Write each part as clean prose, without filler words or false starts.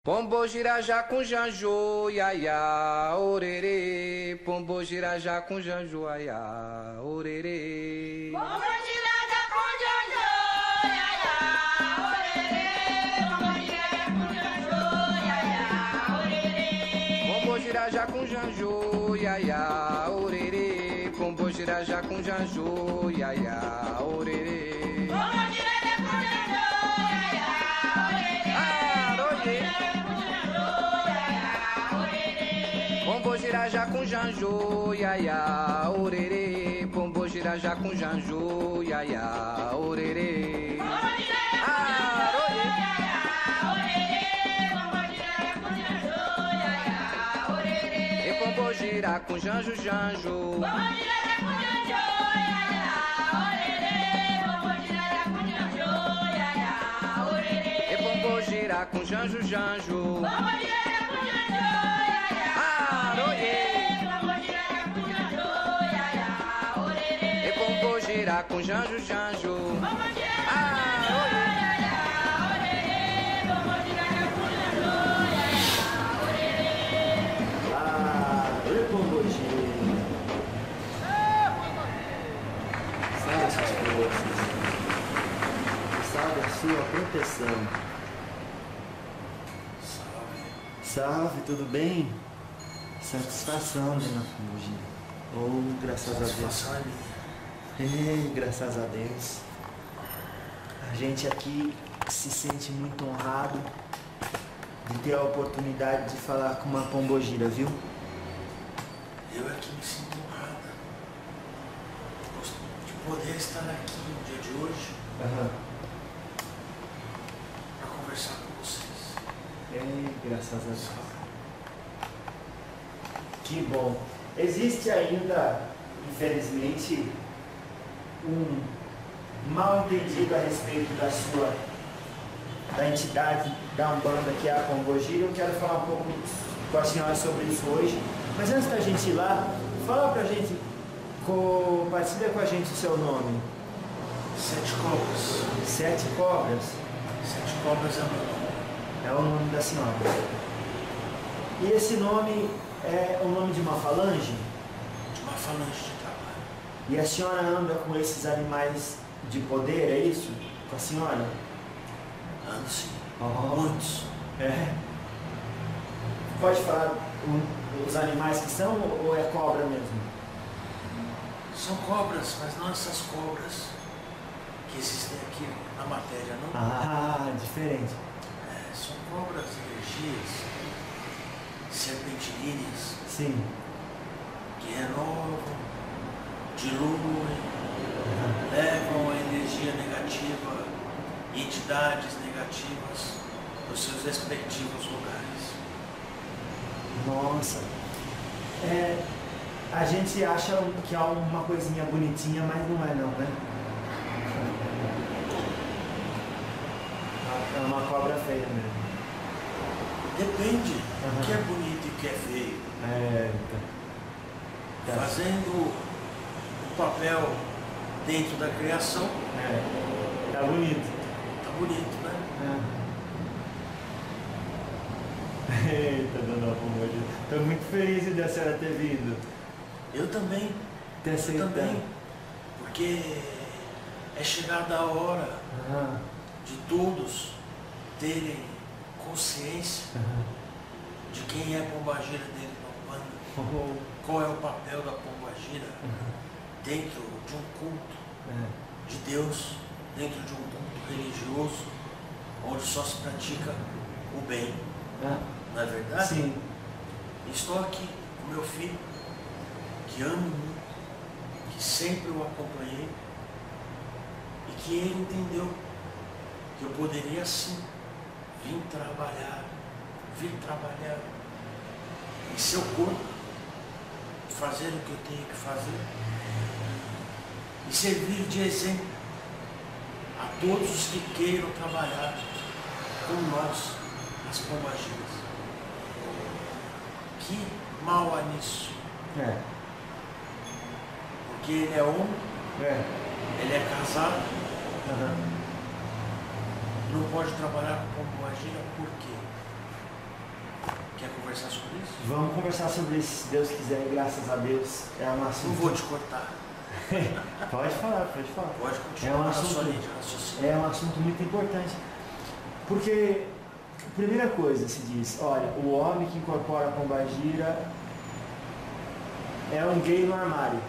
Pombo girajá com janjo, iaiá, orerê. Pombo girajá com janjo, iaiá, orerê. Pombo girajá com janjo, iaiá, orerê. Pombo girajá com janjo, iaiá, orerê. Pombo girajá com janjo, iaiá, orerê. Pombo girajá com janjo, iaiá, orerê. Pombo girajá com janjo, iaiá, orerê. Pombo girajá com janjo, iaiá, orerê. Pombo girá com janjo, janjo. Pombo girá com janjo, iaiá, orerê. Pombo girá com janjo, iaiá, orerê. Pombo girá com janjo, janjo. Pombo girá com janjo, iaiá, orerê. Pombo girá com janjo, iaiá, orerê. Pombo girá com janjo, janjo. Pombo girá Salve a sua proteção. Salve, tudo bem? Satisfação, dona Pombogira. Oh, graças a Deus. Graças a Deus. A gente aqui se sente muito honrado de ter a oportunidade de falar com uma Pombogira, viu? Eu aqui me sinto honrada de poder estar aqui no dia de hoje para conversar com vocês. Graças a Deus. Que bom. Existe ainda, infelizmente, um mal entendido a respeito da entidade da Umbanda que é a Pombogira. Eu quero falar um pouco com a senhora sobre isso hoje. Mas antes da gente ir lá, fala pra gente, compartilha com a gente o seu nome. 7 cobras. 7 cobras? 7 cobras é o meu nome. É o nome da senhora. E esse nome é o nome de uma falange? De uma falange de trabalho. E a senhora anda com esses animais de poder, é isso? Com a senhora? Ando sim. Muitos. Pode falar os animais que são ou é cobra mesmo? São cobras, mas não essas cobras que existem aqui na matéria, não? Diferente. São cobras, energias, serpentilíneas. Sim. Que renovam, diluem, levam a energia negativa, entidades negativas para os seus respectivos lugares. Nossa. A gente acha que é uma coisinha bonitinha, mas não é não, né? É uma cobra feia mesmo. Depende do que é bonito e o que é feio. Fazendo o papel dentro da criação. Tá bonito. Tá bonito, né? Eita, dona Pombogira. Tô muito feliz de a senhora ter vindo. Eu também. Eu também. Porque é chegada a hora de todos terem consciência de quem é a Pombogira dentro da Umbanda. Qual é o papel da Pombogira dentro de um culto de Deus, dentro de um culto religioso, onde só se pratica o bem. Não é verdade? Sim. Estou aqui com meu filho, que amo muito, que sempre o acompanhei, e que ele entendeu que eu poderia sim vir trabalhar em seu corpo, fazer o que eu tenho que fazer e servir de exemplo a todos os que queiram trabalhar com nós, as Pombogiras. Que mal há nisso? Porque ele é homem, ele é casado, não pode trabalhar com Pombogira, por quê? conversar sobre isso? Vamos conversar sobre isso, se Deus quiser, graças a Deus. É um assunto... Não vou te cortar. Pode falar, pode falar. Pode continuar na sua linha de raciocínio. É um assunto muito importante. Porque, primeira coisa, se diz, olha, o homem que incorpora a pombagira é um gay no armário.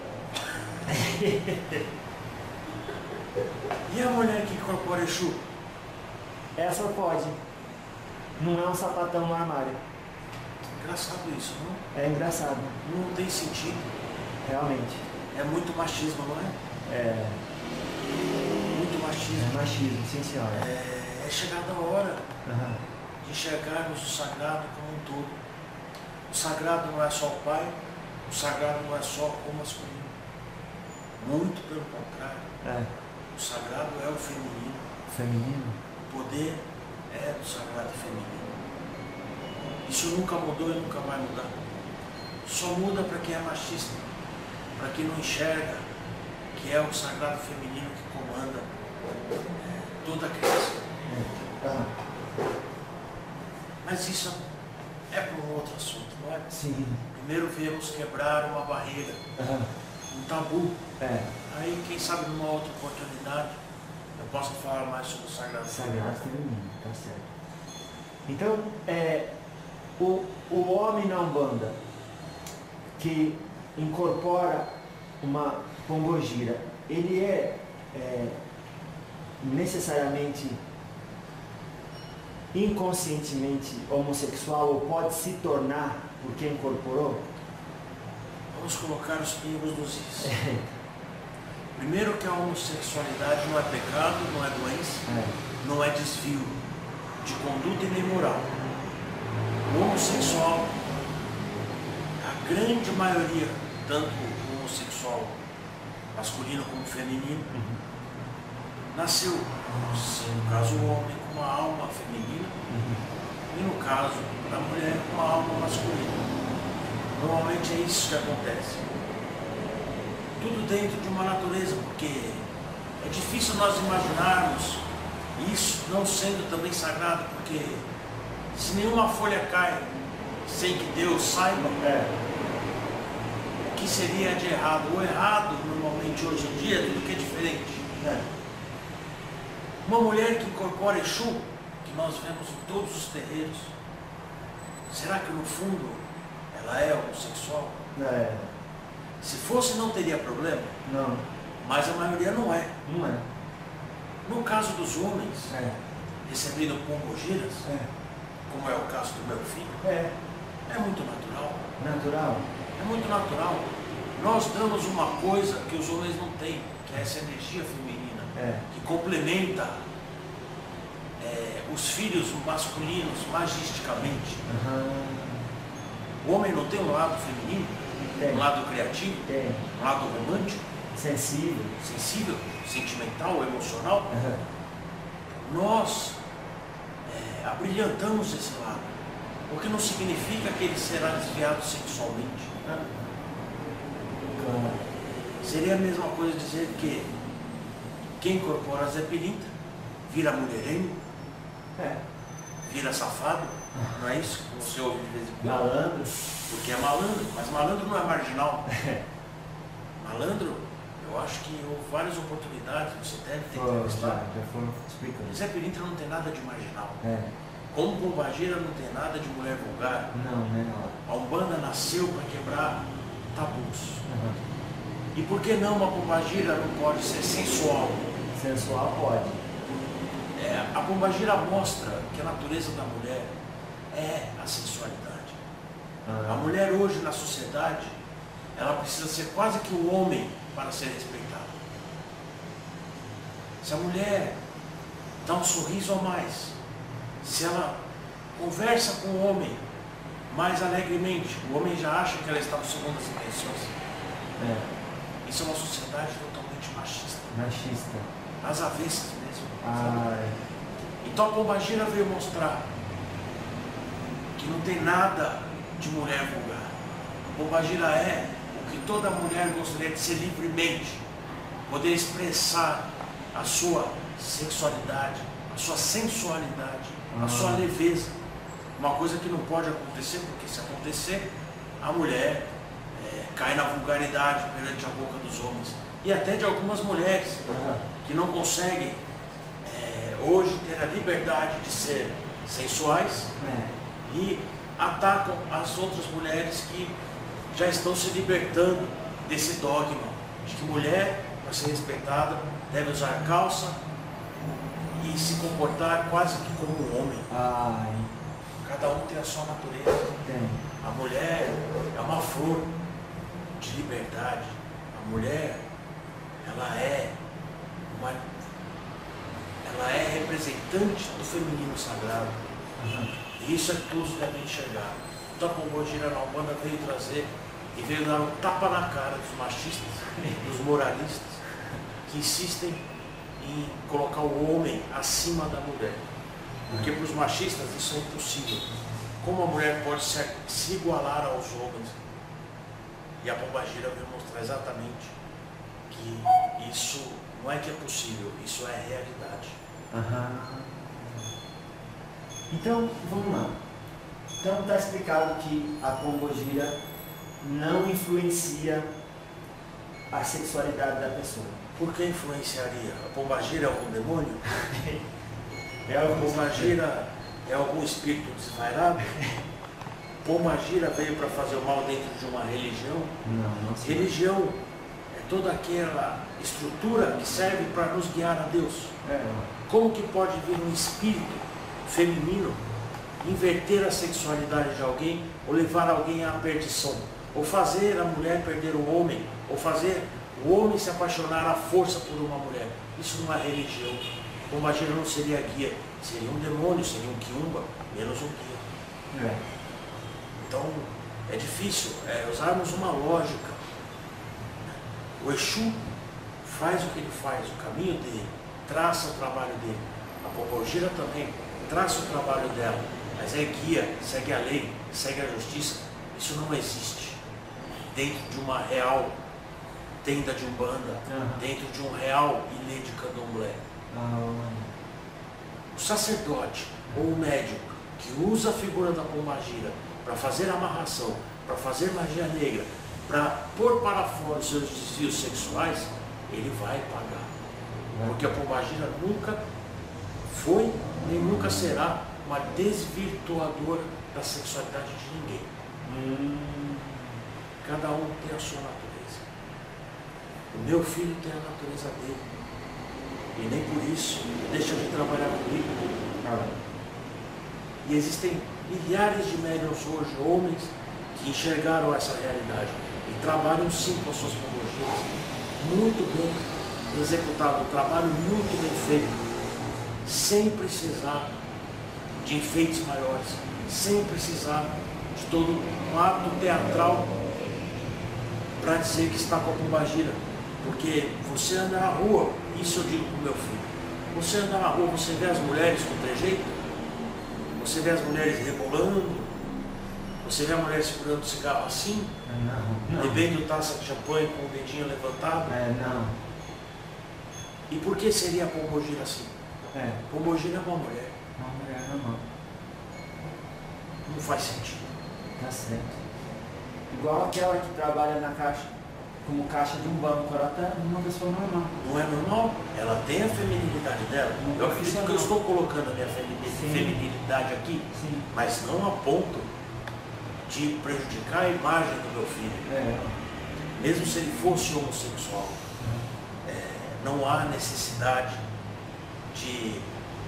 E a mulher que incorpora Exu? Essa pode. Não é um sapatão no armário. Engraçado isso, não? É engraçado. Não tem sentido. Realmente. É muito machismo, não é? É. Muito machismo. É machismo, sim senhora. É chegada a hora Uhum. de enxergarmos o sagrado como um todo. O sagrado não é só o pai, o sagrado não é só o masculino. Muito pelo contrário. É. O sagrado é o feminino. Feminino. O poder é do sagrado feminino. Isso nunca mudou e nunca vai mudar. Só muda para quem é machista, para quem não enxerga que é o sagrado feminino que comanda toda a criação. Mas isso é para um outro assunto, não é? Sim. Primeiro viemos quebrar uma barreira, um tabu. É. Aí, quem sabe, numa outra oportunidade, eu posso falar mais sobre o sagrado feminino. Sagrado feminino, tá certo. Então, o homem na Umbanda que incorpora uma pombogira, ele é necessariamente inconscientemente homossexual ou pode se tornar porque incorporou? Vamos colocar os pingos nos is. Primeiro que a homossexualidade não é pecado, não é doença, não é desvio de conduta e nem moral. O homossexual, a grande maioria, tanto o homossexual masculino como feminino, nasceu, no caso o homem, com uma alma feminina e no caso da mulher com uma alma masculina. Normalmente é isso que acontece. Tudo dentro de uma natureza, porque é difícil nós imaginarmos isso não sendo também sagrado, porque se nenhuma folha cai sem que Deus saiba, o que seria de errado? O errado, normalmente, hoje em dia, é tudo que é diferente. Uma mulher que incorpora Exu, que nós vemos em todos os terreiros, será que no fundo ela é homossexual? Se fosse, não teria problema. Não. Mas a maioria não é. Não é. No caso dos homens, recebendo pombogiras, como é o caso do meu filho, é muito natural. Natural? É muito natural. Nós damos uma coisa que os homens não têm, que é essa energia feminina, que complementa os filhos masculinos magisticamente. O homem não tem um lado feminino, um lado criativo, um lado romântico, sensível, sentimental, emocional. Nós abrilhantamos esse lado, o que não significa que ele será desviado sexualmente. Seria a mesma coisa dizer que quem incorpora Zé Pilintra vira mulherengo, vira safado, não é isso que você ouve de vez em quando? Malandro. Porque é malandro, mas malandro não é marginal. Malandro, eu acho que houve várias oportunidades, você deve ter entrevistado. Já foram explicando. Zé Pilintra não tem nada de marginal. Como pombagira não tem nada de mulher vulgar. Não, né? A Umbanda nasceu para quebrar tabus. E por que não uma pombagira não pode ser sensual? Sensual pode. A pombagira mostra que a natureza da mulher é a sensualidade. A mulher hoje na sociedade, ela precisa ser quase que um homem para ser respeitada. Se a mulher dá um sorriso a mais, se ela conversa com o homem mais alegremente, o homem já acha que ela está com segundas intenções. Isso é uma sociedade totalmente machista. Machista. Às avessas mesmo. Então a pombagira veio mostrar que não tem nada de mulher vulgar. A pombagira é o que toda mulher gostaria de ser livremente, poder expressar a sua sexualidade, a sua sensualidade, a sua leveza. Uma coisa que não pode acontecer, porque se acontecer, a mulher cai na vulgaridade perante a boca dos homens. E até de algumas mulheres que não conseguem hoje ter a liberdade de ser sensuais e atacam as outras mulheres que já estão se libertando desse dogma de que mulher, para ser respeitada, deve usar calça e se comportar quase que como um homem. Cada um tem a sua natureza. A mulher é uma flor de liberdade. A mulher, ela é representante do feminino sagrado. E isso é que todos devem enxergar. Então a Pombogira na Umbanda veio trazer e veio dar um tapa na cara dos machistas, dos moralistas, que insistem em colocar o homem acima da mulher. Porque para os machistas isso é impossível. Como a mulher pode se igualar aos homens? E a Pombogira veio mostrar exatamente que isso não é que é possível, isso é realidade. Então, vamos lá. Então está explicado que a Pombogira não influencia a sexualidade da pessoa. Por que influenciaria? A Pombogira é algum demônio? A Pombogira é algum espírito desvairado? Pombogira veio para fazer o mal dentro de uma religião? Não. Religião é toda aquela estrutura que serve para nos guiar a Deus. Como que pode vir um espírito feminino inverter a sexualidade de alguém ou levar alguém à perdição? Ou fazer a mulher perder o homem? Ou fazer o homem se apaixonar à força por uma mulher? Isso não é religião. Pombogira não seria guia, seria um demônio, seria um quiumba, menos um guia. Então, é difícil usarmos uma lógica. O Exu faz o que ele faz, o caminho dele, traça o trabalho dele. A Pombogira também traça o trabalho dela, mas é guia, segue a lei, segue a justiça. Isso não existe dentro de uma real tenda de Umbanda, dentro de um real ilê de Candomblé. O sacerdote ou o médium que usa a figura da Pombogira para fazer amarração, para fazer magia negra, para pôr para fora os seus desvios sexuais, ele vai pagar. Porque a Pombogira nunca foi nem nunca será uma desvirtuadora da sexualidade de ninguém. Cada um tem a sua natureza. O meu filho tem a natureza dele. E nem por isso deixa de trabalhar comigo. E existem milhares de médiuns hoje, homens, que enxergaram essa realidade e trabalham sim com as suas pombogiras, muito bem executado, um trabalho muito bem feito, sem precisar de enfeites maiores, sem precisar de todo um ato teatral para dizer que está com a Pombogira. Porque você anda na rua, isso eu digo para o meu filho, você anda na rua, você vê as mulheres com trejeito, você vê as mulheres rebolando, você vê a mulher segurando o cigarro assim, bebendo taça de champanhe com o dedinho levantado. E por que seria a Pombogira assim? Pombogira é uma mulher. Uma mulher normal. Não faz sentido. Tá certo. Igual aquela que trabalha na caixa, como caixa de um banco, ela tá uma pessoa normal. Não é normal? Ela tem a feminilidade dela. Eu acredito que eu estou colocando a minha feminilidade aqui, mas não a ponto de prejudicar a imagem do meu filho. Mesmo se ele fosse homossexual, não há necessidade de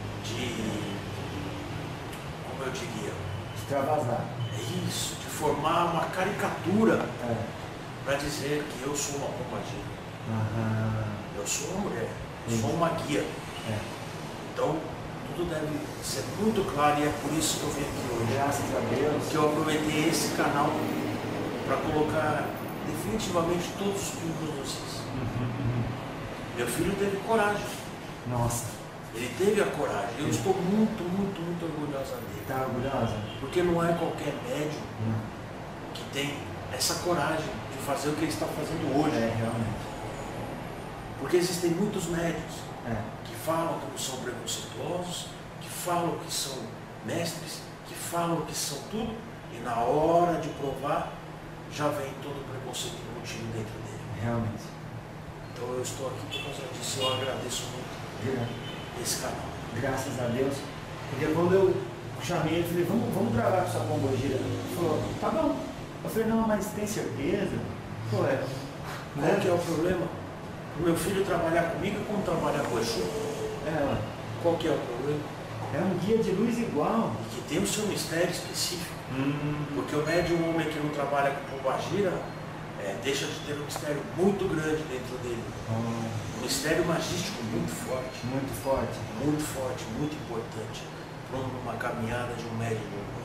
como eu diria, extravasar. É isso, de formar uma caricatura para dizer que eu sou uma Pombogira. Eu sou uma mulher, eu sou uma guia. Então, tudo deve ser muito claro e é por isso que eu vim aqui hoje. Graças a Deus. Que eu aproveitei esse canal para colocar definitivamente todos os pingos nos is. Meu filho teve coragem. Nossa. Ele teve a coragem. Eu estou muito, muito, muito orgulhosa dele. Está orgulhosa? Porque não é qualquer médium que tem essa coragem de fazer o que ele está fazendo hoje. Realmente. Porque existem muitos médiums que falam que não são preconceituosos, que falam que são mestres, que falam que são tudo, e na hora de provar, já vem todo o preconceito embutido dentro dele. Realmente. Então eu estou aqui por causa disso, eu agradeço muito esse canal. Graças a Deus. Porque quando eu chamei ele, falei, vamos gravar com sua pombogira. Ele falou, tá bom. Eu falei, não, mas tem certeza? Pô, Qual que é o problema? O meu filho trabalhar comigo como trabalhar com o Exu? Qual que é o problema? É um guia de luz igual. E que tem o seu mistério específico. Porque o médium homem que não trabalha com pombagira deixa de ter um mistério muito grande dentro dele. Um mistério magístico muito forte. Muito forte. Muito forte, muito importante. Para uma caminhada de um médium homem.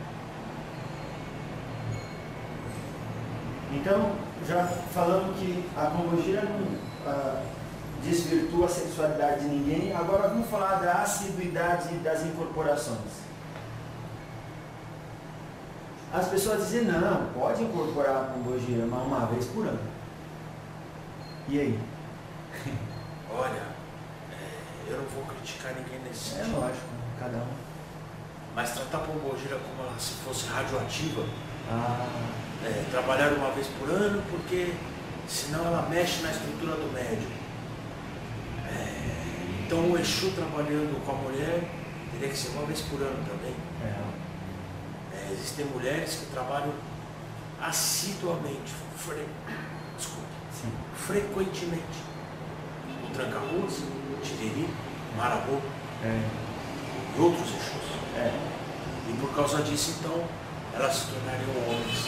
Então, já falando que a pombogira não desvirtua a sexualidade de ninguém, agora vamos falar da assiduidade das incorporações. As pessoas dizem, não, pode incorporar a pombogira, mas uma vez por ano. E aí? Olha, eu não vou criticar ninguém nesse sentido. É lógico, cada um. Mas tratar a pombogira como ela se fosse radioativa, trabalhar uma vez por ano, porque senão ela mexe na estrutura do médium. Então o Exu trabalhando com a mulher teria que ser uma vez por ano também. Existem mulheres que trabalham assiduamente, frequentemente. O Tranca-Ruas, Tiriri, Marabô e outros Exus. E por causa disso, então, elas se tornariam homens.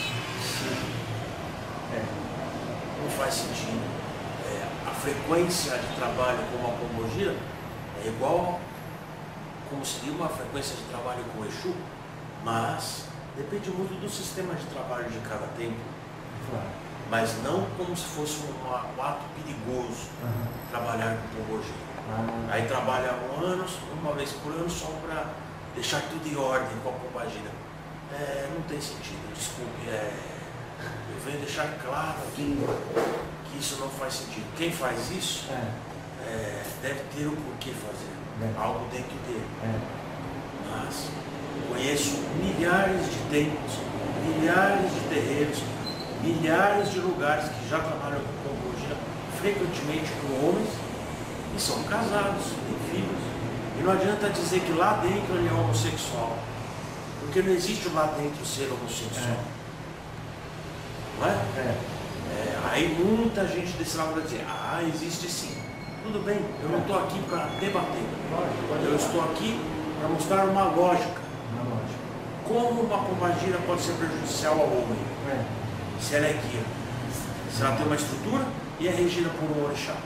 Não faz sentido. A frequência de trabalho com a pombogira é igual como seria uma frequência de trabalho com o Exu, mas depende muito do sistema de trabalho de cada templo. Claro. Mas não como se fosse um ato perigoso trabalhar com pombogira. Aí trabalha uma vez por ano, só para deixar tudo em ordem com a pombogira. Não tem sentido, desculpe. Eu venho deixar claro aqui que isso não faz sentido. Quem faz isso deve ter o porquê fazer. Algo dentro dele. Mas conheço milhares de templos, milhares de terreiros, milhares de lugares que já trabalham com pombogira, frequentemente com homens, e são casados, têm filhos. E não adianta dizer que lá dentro ele é homossexual, porque não existe lá dentro ser homossexual. Não é? Aí muita gente desse lado vai dizer, existe sim. Tudo bem, eu não estou aqui para debater. Eu estou aqui para mostrar uma lógica. Como uma pombagira pode ser prejudicial ao homem? Se ela é guia. Se ela tem uma estrutura e é regida por um orixá.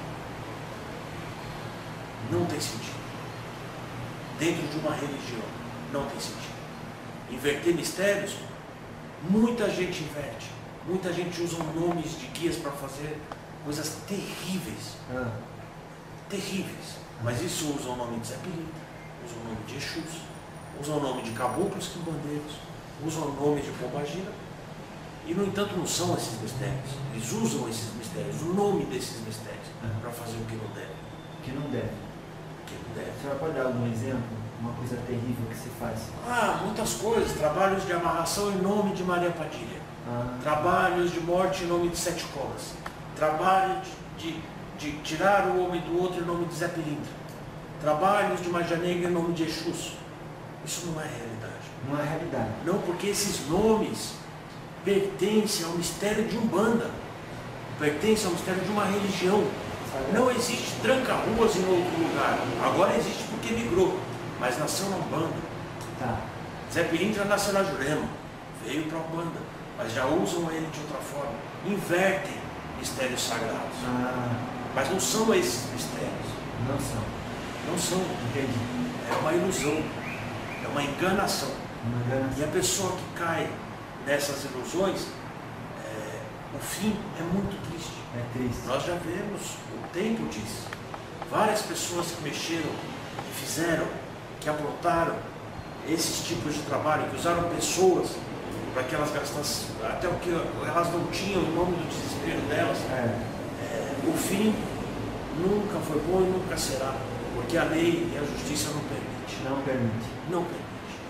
Não tem sentido. Dentro de uma religião, não tem sentido. Inverter mistérios, muita gente inverte. Muita gente usa nomes de guias para fazer coisas terríveis. Terríveis. Mas isso usa o nome de Zé Pilintra, usa o nome de Exus, usa o nome de caboclos quimbandeiros, usa o nome de pombagira. E, no entanto, não são esses mistérios. Eles usam esses mistérios, o nome desses mistérios, para fazer o que não deve. Que não deve. Que não deve. A senhora pode dar algum exemplo? Uma coisa terrível que se faz? Muitas coisas. Trabalhos de amarração em nome de Maria Padilha. Trabalhos de morte em nome de Sete Cobras. Trabalho de tirar o homem do outro em nome de Zé Pilintra. Trabalhos de magia negra em nome de Exus. Isso não é realidade. Não é realidade. Não, porque esses nomes pertencem ao mistério de Umbanda. Pertencem ao mistério de uma religião. Não existe Tranca-Ruas em outro lugar. Agora existe porque migrou. Mas nasceu na Umbanda. Zé Pilintra nasceu na Jurema. Veio para a Umbanda. Mas já usam ele de outra forma. Invertem mistérios sagrados. Mas não são esses mistérios. Não são. Não são. Entendi. É uma ilusão. É uma enganação. E a pessoa que cai nessas ilusões, o fim é muito triste. É triste. Nós já vemos, o tempo diz, várias pessoas que mexeram, que fizeram, que aprontaram esses tipos de trabalho, que usaram pessoas para que elas gastassem até o que elas não tinham em nome do desespero delas. O fim nunca foi bom e nunca será, porque a lei e a justiça não permite. Não permite. Não permite.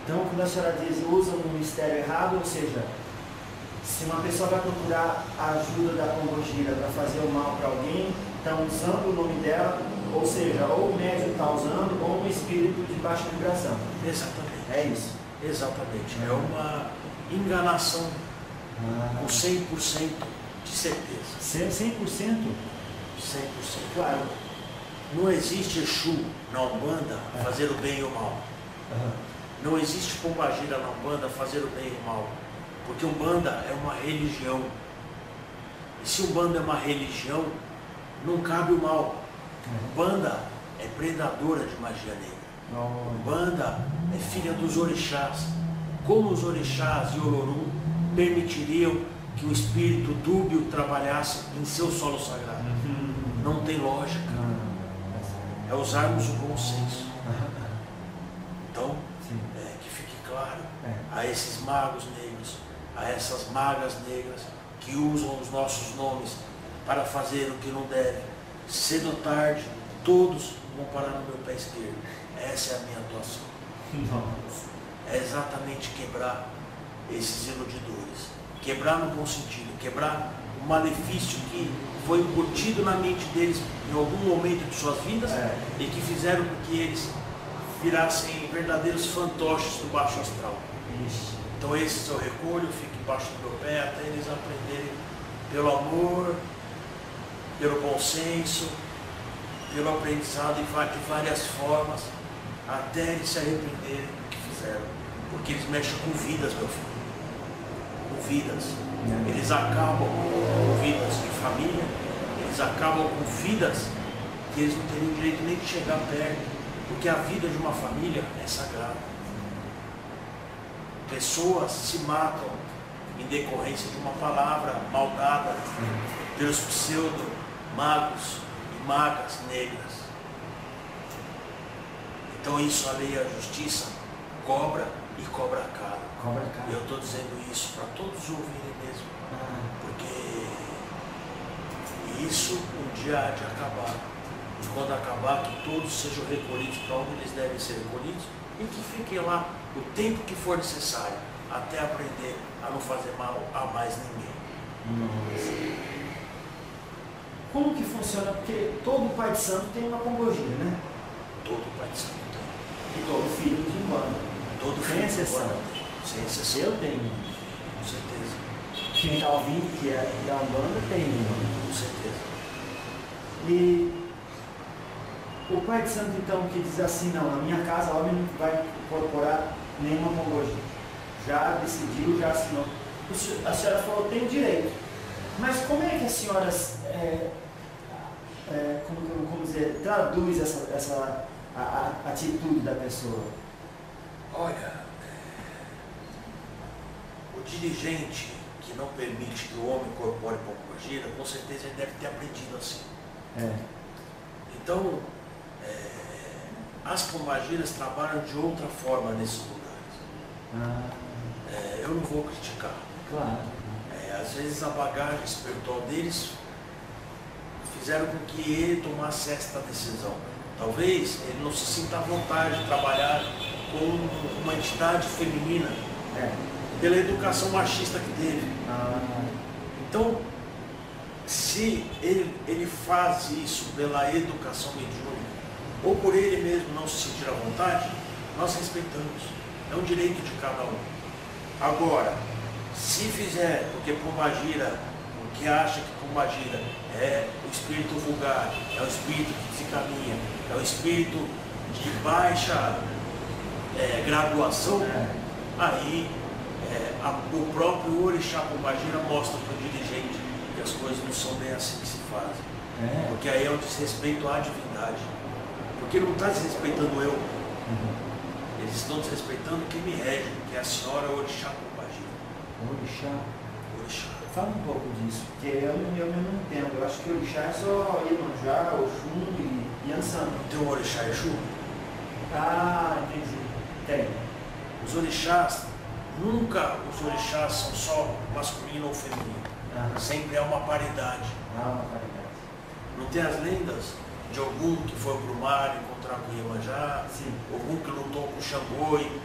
Então, quando a senhora diz usa um mistério errado, ou seja, se uma pessoa vai procurar a ajuda da pombogira para fazer o mal para alguém, está usando o nome dela, ou seja, ou o médium está usando, ou um espírito de baixa vibração. Exatamente. É isso. Exatamente. É uma enganação com 100% de certeza. 100%? 100%. Claro. Não existe Exu na Umbanda fazer o bem e o mal. Não existe pombagira na Umbanda fazer o bem e o mal. Porque Umbanda é uma religião. E se Umbanda é uma religião, não cabe o mal. Umbanda é predadora de magia negra. Umbanda é filha dos orixás. Como os orixás e Olorum permitiriam que o espírito dúbio trabalhasse em seu solo sagrado? Não tem lógica. É usarmos o bom senso. Então, que fique claro a esses magos negros, a essas magas negras que usam os nossos nomes para fazer o que não deve. Cedo ou tarde, todos vão parar no meu pé esquerdo. Essa é a minha atuação. É exatamente quebrar esses iludidores. Quebrar no bom sentido, quebrar o malefício que foi incutido na mente deles em algum momento de suas vidas e que fizeram com que eles virassem verdadeiros fantoches do baixo astral. Então esse é o recolho, fica embaixo do meu pé até eles aprenderem pelo amor, pelo bom senso, pelo aprendizado de várias formas, até eles se arrependerem do que fizeram. Porque eles mexem com vidas, meu filho. Com vidas. Eles acabam com vidas de família, eles acabam com vidas que eles não teriam direito nem de chegar perto, porque a vida de uma família é sagrada. Pessoas se matam em decorrência de uma palavra maldada pelos pseudo-magos e magas negras. Então isso a lei e a justiça cobra e cobra caro. E eu estou dizendo isso para todos ouvirem mesmo, porque isso um dia há de acabar. E quando acabar, que todos sejam recolhidos para onde eles devem ser recolhidos e que fiquem lá o tempo que for necessário, até aprender a não fazer mal a mais ninguém. Como que funciona? Porque todo pai de santo tem uma pombogira, né? Todo pai de santo tem. E todo filho de Umbanda. Todo Sem exceção. Sem exceção. Eu tenho. Com certeza. Quem está ouvindo que é da Umbanda tem uma. Com certeza. E o pai de santo então que diz assim, não, na minha casa o homem não vai incorporar nenhuma pombogira. Já decidiu, já assinou. A senhora falou, tem direito. Mas como é que a senhora como dizer, traduz essa atitude da pessoa? Olha, o dirigente que não permite que o homem incorpore pombogira, com certeza ele deve ter aprendido assim. Então, as pombagiras trabalham de outra forma nesses lugares. Eu não vou criticar. Claro. Às vezes a bagagem espiritual deles fizeram com que ele tomasse esta decisão. Talvez ele não se sinta à vontade de trabalhar com uma entidade feminina pela educação machista que teve. Então, se ele faz isso pela educação mediúnica, ou por ele mesmo não se sentir à vontade, nós respeitamos. É um direito de cada um. Agora, se fizer, porque pombagira, o que acha que pombagira é o espírito vulgar, é o espírito que desencaminha, é o espírito de baixa graduação, aí o próprio orixá pombagira mostra para o dirigente que as coisas não são bem assim que se fazem. Porque aí é um desrespeito à divindade. Porque não está desrespeitando eu. Eles estão desrespeitando quem me rege, que é a senhora orixá pombagira. Orixá? Orixá. Fala um pouco disso, porque eu não entendo. Eu acho que orixá é só Iemanjá, Oxum e Yansan. Tem um orixá Exu? Entendi. Tem. Os orixás, nunca os orixás são só masculino ou feminino. Sempre é uma paridade. Uma paridade. Não tem as lendas de Ogum que foi para o mar encontrar com Iemanjá, Ogum que lutou com Xangô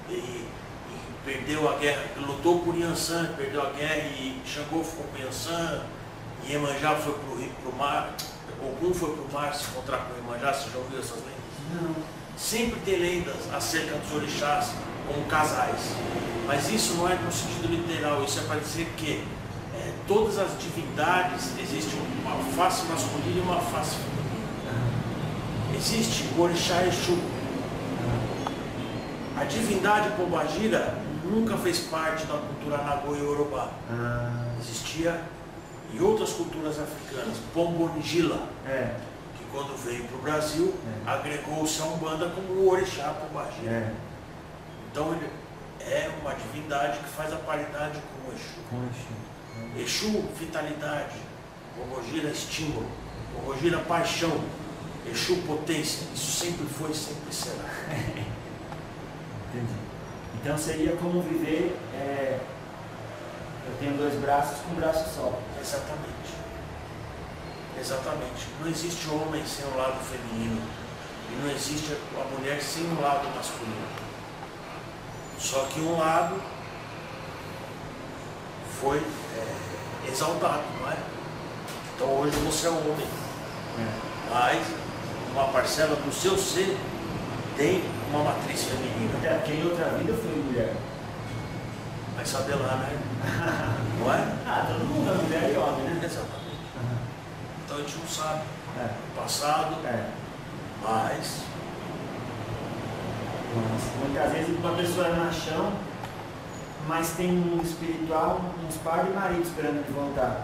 e perdeu a guerra, lutou por Yansan, perdeu a guerra e Xangô ficou com Yansan, e Iemanjá foi pro mar, Ogum foi pro mar se encontrar com Iemanjá. Você já ouviu essas lendas? Não. Sempre tem lendas acerca dos orixás como casais, mas isso não é no sentido literal, isso é para dizer que todas as divindades, existe uma face masculina e uma face feminina. Existe o orixá Exu. A divindade Pombagira nunca fez parte da cultura Nagô e Yorubá. Existia em outras culturas africanas, Pombongila, que quando veio para o Brasil, agregou-se a Umbanda como o orixá Pombagira. Então ele é uma divindade que faz a paridade com o Exu. Exu, vitalidade. Pombogira, estímulo. Pombogira, paixão. Exu, potência. Isso sempre foi e sempre será. Entendi. Então seria como viver, eu tenho 2 braços com um braço só. Exatamente. Exatamente. Não existe homem sem um lado feminino. E não existe a mulher sem um lado masculino. Só que um lado foi exaltado, não é? Então hoje você é um homem. Mas uma parcela do seu ser tem uma matriz feminina. Até porque em outra vida eu fui mulher. Vai saber lá, né? Não é? Todo mundo é mulher e homem, né? Exatamente. Então a gente não sabe o passado, mas muitas vezes uma pessoa é machão, mas tem um mundo espiritual, uns par de marido esperando ele voltar.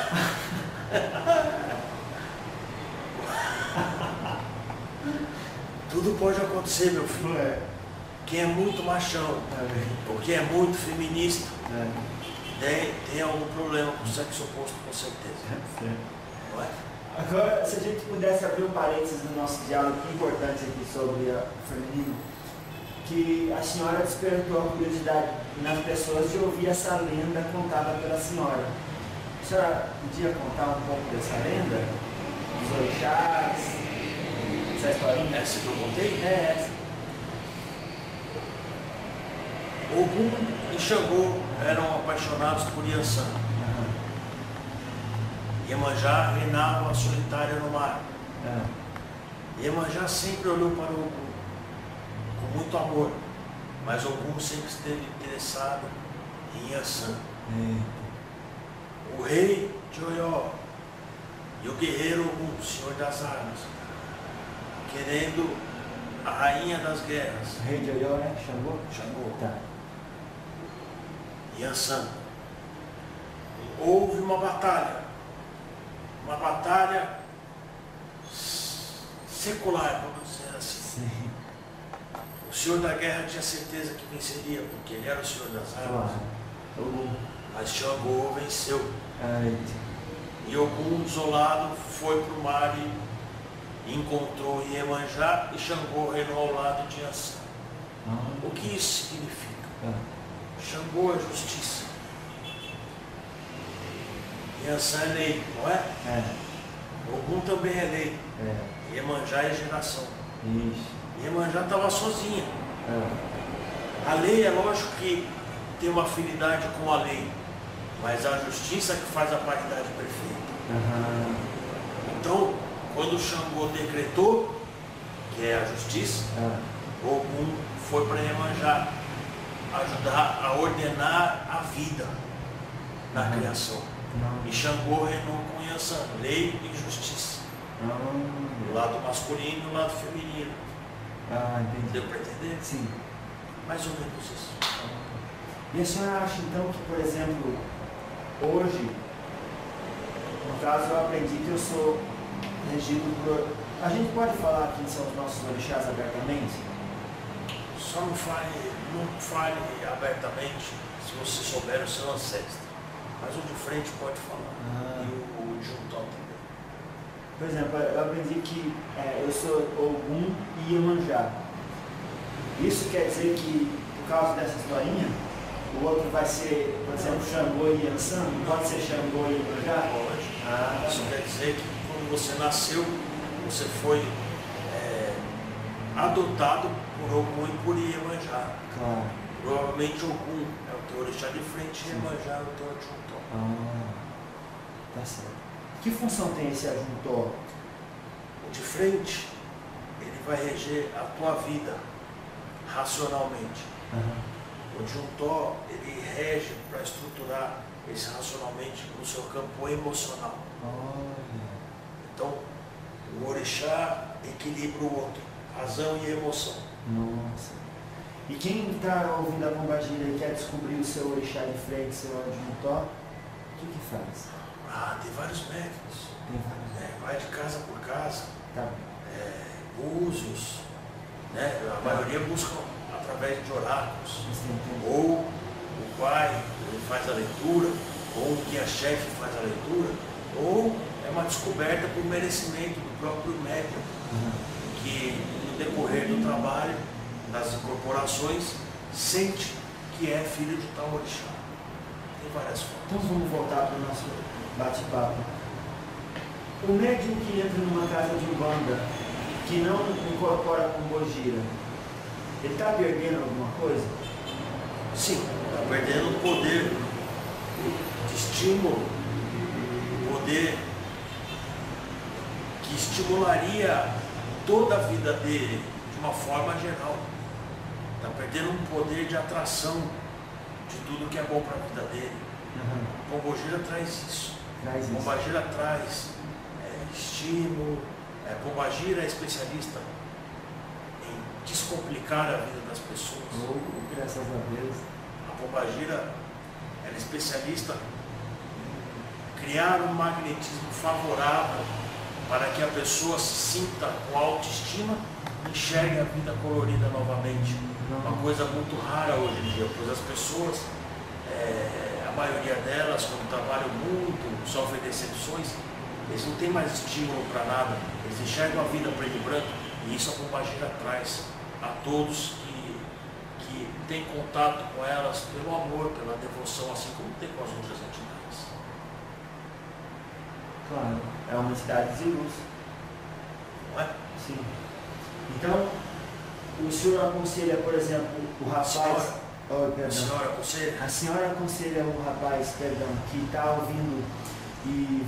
tudo pode acontecer, meu filho. Quem é muito machão, ou quem é muito feminista, tem algum problema com o sexo oposto, com certeza. Não é? Agora, se a gente pudesse abrir um parênteses no nosso diálogo importante aqui sobre o feminino, que a senhora despertou a curiosidade nas pessoas de ouvir essa lenda contada pela senhora. A senhora podia contar um pouco dessa lenda? Dos orixás? Essa historinha? Essa que eu contei? Essa. Ogum e Xangô eram apaixonados por Yansan. Iemanjá reinava solitária no mar. Iemanjá sempre olhou para o Ogum com muito amor, mas Ogum sempre esteve interessado em Yansan. O rei de Oió e o guerreiro Ogum, senhor das armas, querendo a rainha das guerras. O rei de Oió é Xangô? Xangô. Tá. Yansan. Houve uma batalha secular, vamos dizer assim. Sim. O senhor da guerra tinha certeza que venceria, porque ele era o senhor das armas. Mas Xangô venceu. E Ogum, isolado, foi para o mar e encontrou Iemanjá, e Xangô reinou ao lado de Yansan. O que isso significa? Xangô é justiça. Yansan é lei, não é? Ogum também é lei. Iemanjá é geração. Iemanjá estava sozinha. A lei é lógico que tem uma afinidade com a lei, mas a justiça que faz a paridade perfeita. Então, quando Xangô decretou, que é a justiça, Ogum foi para Iemanjá ajudar a ordenar a vida na criação. E Xangô reinou com Yansan, lei e justiça. O lado masculino e o lado feminino. Deu para entender? Sim. Mais ou menos isso. E a senhora acha então que, por exemplo, hoje, no caso eu aprendi que eu sou regido por... A gente pode falar quem são os nossos orixás abertamente? Só não fale abertamente se você souber o seu ancestro. Mas o de frente pode falar. E o de juntão também. Por exemplo, eu aprendi que eu sou Ogum e Iemanjá. Isso quer dizer que, por causa dessa historinha, o outro vai ser, por exemplo, Xangô e Yansan? Não pode ser Xangô e Iemanjá? Pode. Isso quer dizer que quando você nasceu, você foi adotado por Ogum e por Iemanjá. Claro. Provavelmente Ogum é o teu orixá de frente e Iemanjá é o teu adjuntó. Tá certo. Que função tem esse adjuntó? O de frente, ele vai reger a tua vida racionalmente. O adjuntó, ele rege para estruturar esse racionalmente no seu campo emocional. Então, o orixá equilibra o outro, razão e emoção. Nossa. E quem está ouvindo a Pombagira e quer descobrir o seu orixá de frente, seu adjuntó, o que faz? Tem vários métodos. Tem vários. Vai de casa por casa. Tá. Búzios, né? A maioria busca através de oráculos. Entendi. Ou o pai ele faz a leitura, ou o guia-chefe faz a leitura, ou é uma descoberta por merecimento do próprio médium, que no decorrer do trabalho, das incorporações, sente que é filho de tal orixá. Tem várias formas. Então vamos voltar para o nosso bate-papo. O médium que entra numa casa de umbanda, que não incorpora a Pombogira, ele está perdendo alguma coisa? Sim, está perdendo o poder de estímulo, o poder que estimularia toda a vida dele de uma forma geral. Está perdendo um poder de atração de tudo que é bom para a vida dele. A Pombogira traz isso. A Pombagira traz estímulo. A Pombagira é especialista em descomplicar a vida das pessoas. Graças a Deus. A Pombagira é especialista em criar um magnetismo favorável para que a pessoa se sinta com autoestima e enxergue a vida colorida novamente. Uma coisa muito rara hoje em dia, pois as pessoas, a maioria delas, quando trabalham muito, sofrem decepções, eles não têm mais estímulo para nada, eles enxergam a vida preto e branco, e isso a Pombagira traz a todos que têm contato com elas pelo amor, pela devoção, assim como tem com as outras entidades. Claro, é uma entidade de luz. Não é? Sim. Então, o senhor aconselha, por exemplo, o rapaz... A senhora aconselha? A senhora aconselha o rapaz, perdão, que está ouvindo e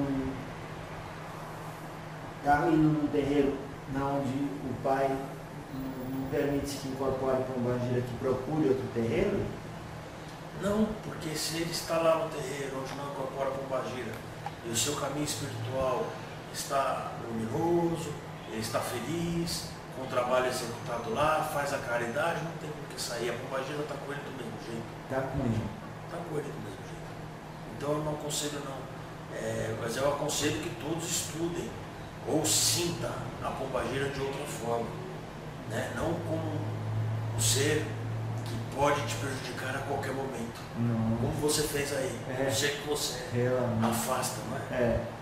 está indo num terreiro onde o pai não permite que incorpore Pombagira, que procure outro terreiro? Não, porque se ele está lá no terreiro onde não incorpora Pombagira e o seu caminho espiritual está luminoso, ele está feliz, com o trabalho executado lá, faz a caridade, não tem por que sair. A Pombagira está com ele do mesmo jeito. Está com ele. Está com ele do mesmo jeito. Então eu não aconselho não. Mas eu aconselho que todos estudem ou sinta a Pombagira de outra forma. Né? Não como um ser que pode te prejudicar a qualquer momento. Não. Como você fez aí. É. Um ser que você Realmente. afasta, não é?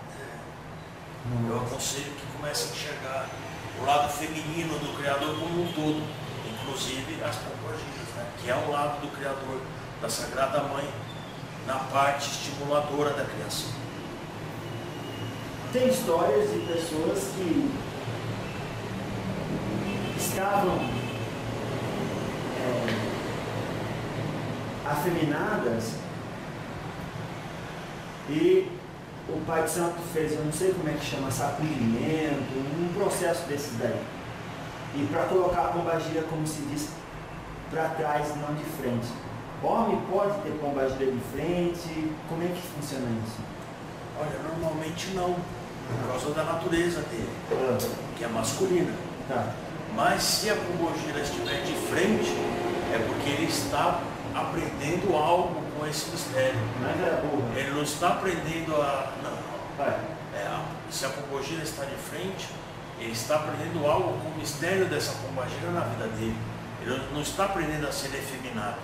Eu aconselho que comece a enxergar o lado feminino do Criador como um todo, inclusive as Pombagiras, né? Que é o lado do Criador, da Sagrada Mãe, na parte estimuladora da criação. Tem histórias de pessoas que estavam afeminadas e o Pai de Santo fez, eu não sei como é que chama, sacudimento, um processo desses daí. E para colocar a Pombagira, como se diz, para trás, não de frente. Homem pode ter Pombagira de frente? Como é que funciona isso? Olha, normalmente não, por causa da natureza dele, que é masculina. Tá. Mas se a Pombagira estiver de frente, é porque ele está aprendendo algo com esse mistério. Mas era burra. Ele não está aprendendo a... Não. Vai. Se a Pombagira está de frente, ele está aprendendo algo com o mistério dessa Pombagira na vida dele. Ele não está aprendendo a ser efeminado.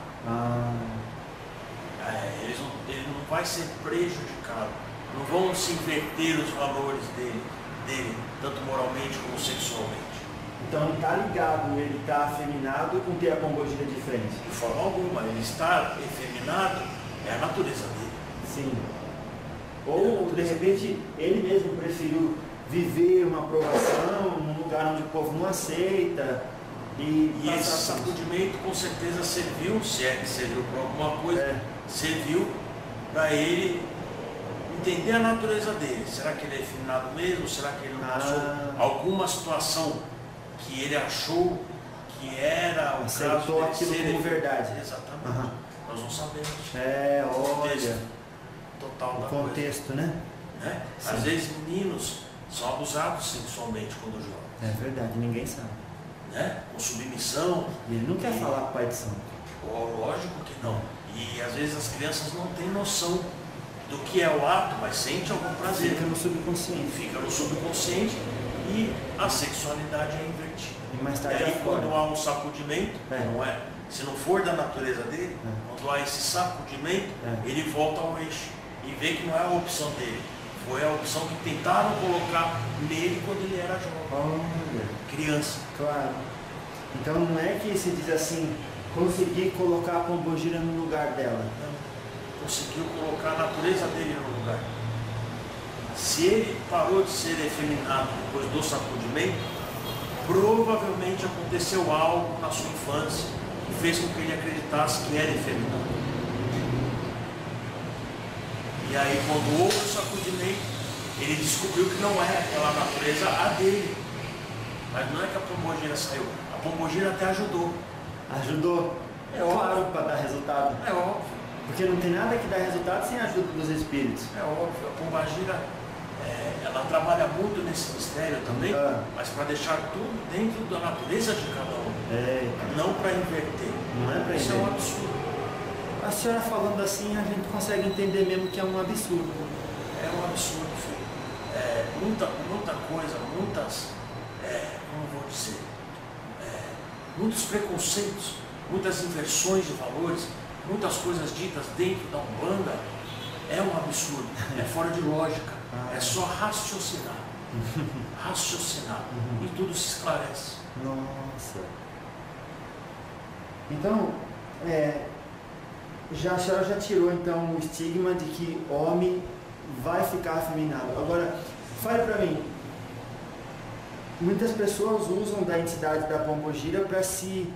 Ele não vai ser prejudicado. Não vão se inverter os valores dele, tanto moralmente como sexualmente. Então ele está ligado, ele está afeminado com ter a Pombagira de frente. De forma alguma, ele está efeminado, é a natureza dele. Sim. Ou, de repente, ele mesmo preferiu viver uma aprovação num lugar onde o povo não aceita. E esse sacudimento com certeza serviu, se é que serviu para alguma coisa, serviu para ele entender a natureza dele. Será que ele é efeminado mesmo? Será que ele não passou alguma situação que ele achou que era o aceitou caso aquilo como verdade? Exatamente. Nós não sabemos. Olha. Total da contexto, coisa. Né? Às vezes meninos são abusados sexualmente quando jovens. É verdade, ninguém sabe. Né? Com submissão. E ele não quer falar com o pai de santo. Lógico que não. E às vezes as crianças não têm noção do que é o ato, mas sente algum prazer. Fica no subconsciente. Fica no subconsciente e a sexualidade é invertida. E mais tarde aí quando há um sacudimento, não é? Se não for da natureza dele, quando há esse sacudimento, ele volta ao eixo e vê que não é a opção dele. Foi a opção que tentaram colocar nele quando ele era jovem. Criança. Claro. Então não é que se diz assim, conseguir colocar a pombogira no lugar dela. Não. Conseguiu colocar a natureza dele no lugar. Se ele parou de ser efeminado depois do sacudimento, provavelmente aconteceu algo na sua infância que fez com que ele acreditasse que era efeminado. E aí quando houve o sacudimento, ele descobriu que não é aquela natureza a dele. Mas não é que a pombogira saiu. A pombogira até ajudou. Ajudou? É claro, para dar resultado. É óbvio. Porque não tem nada que dá resultado sem a ajuda dos espíritos. É óbvio. A pombogira, ela trabalha muito nesse mistério também, mas para deixar tudo dentro da natureza de cada um. Não para inverter. Não é para inverter. Isso é um absurdo. A senhora falando assim, a gente consegue entender mesmo que é um absurdo. É um absurdo, filho. Muita coisa, como vou dizer, muitos preconceitos, muitas inversões de valores, muitas coisas ditas dentro da Umbanda, é um absurdo, é fora de lógica, é só raciocinar. Raciocinar. E tudo se esclarece. Nossa. Então, a senhora já tirou então o estigma de que homem vai ficar afeminado. Agora, fale para mim, muitas pessoas usam da entidade da pombogira para se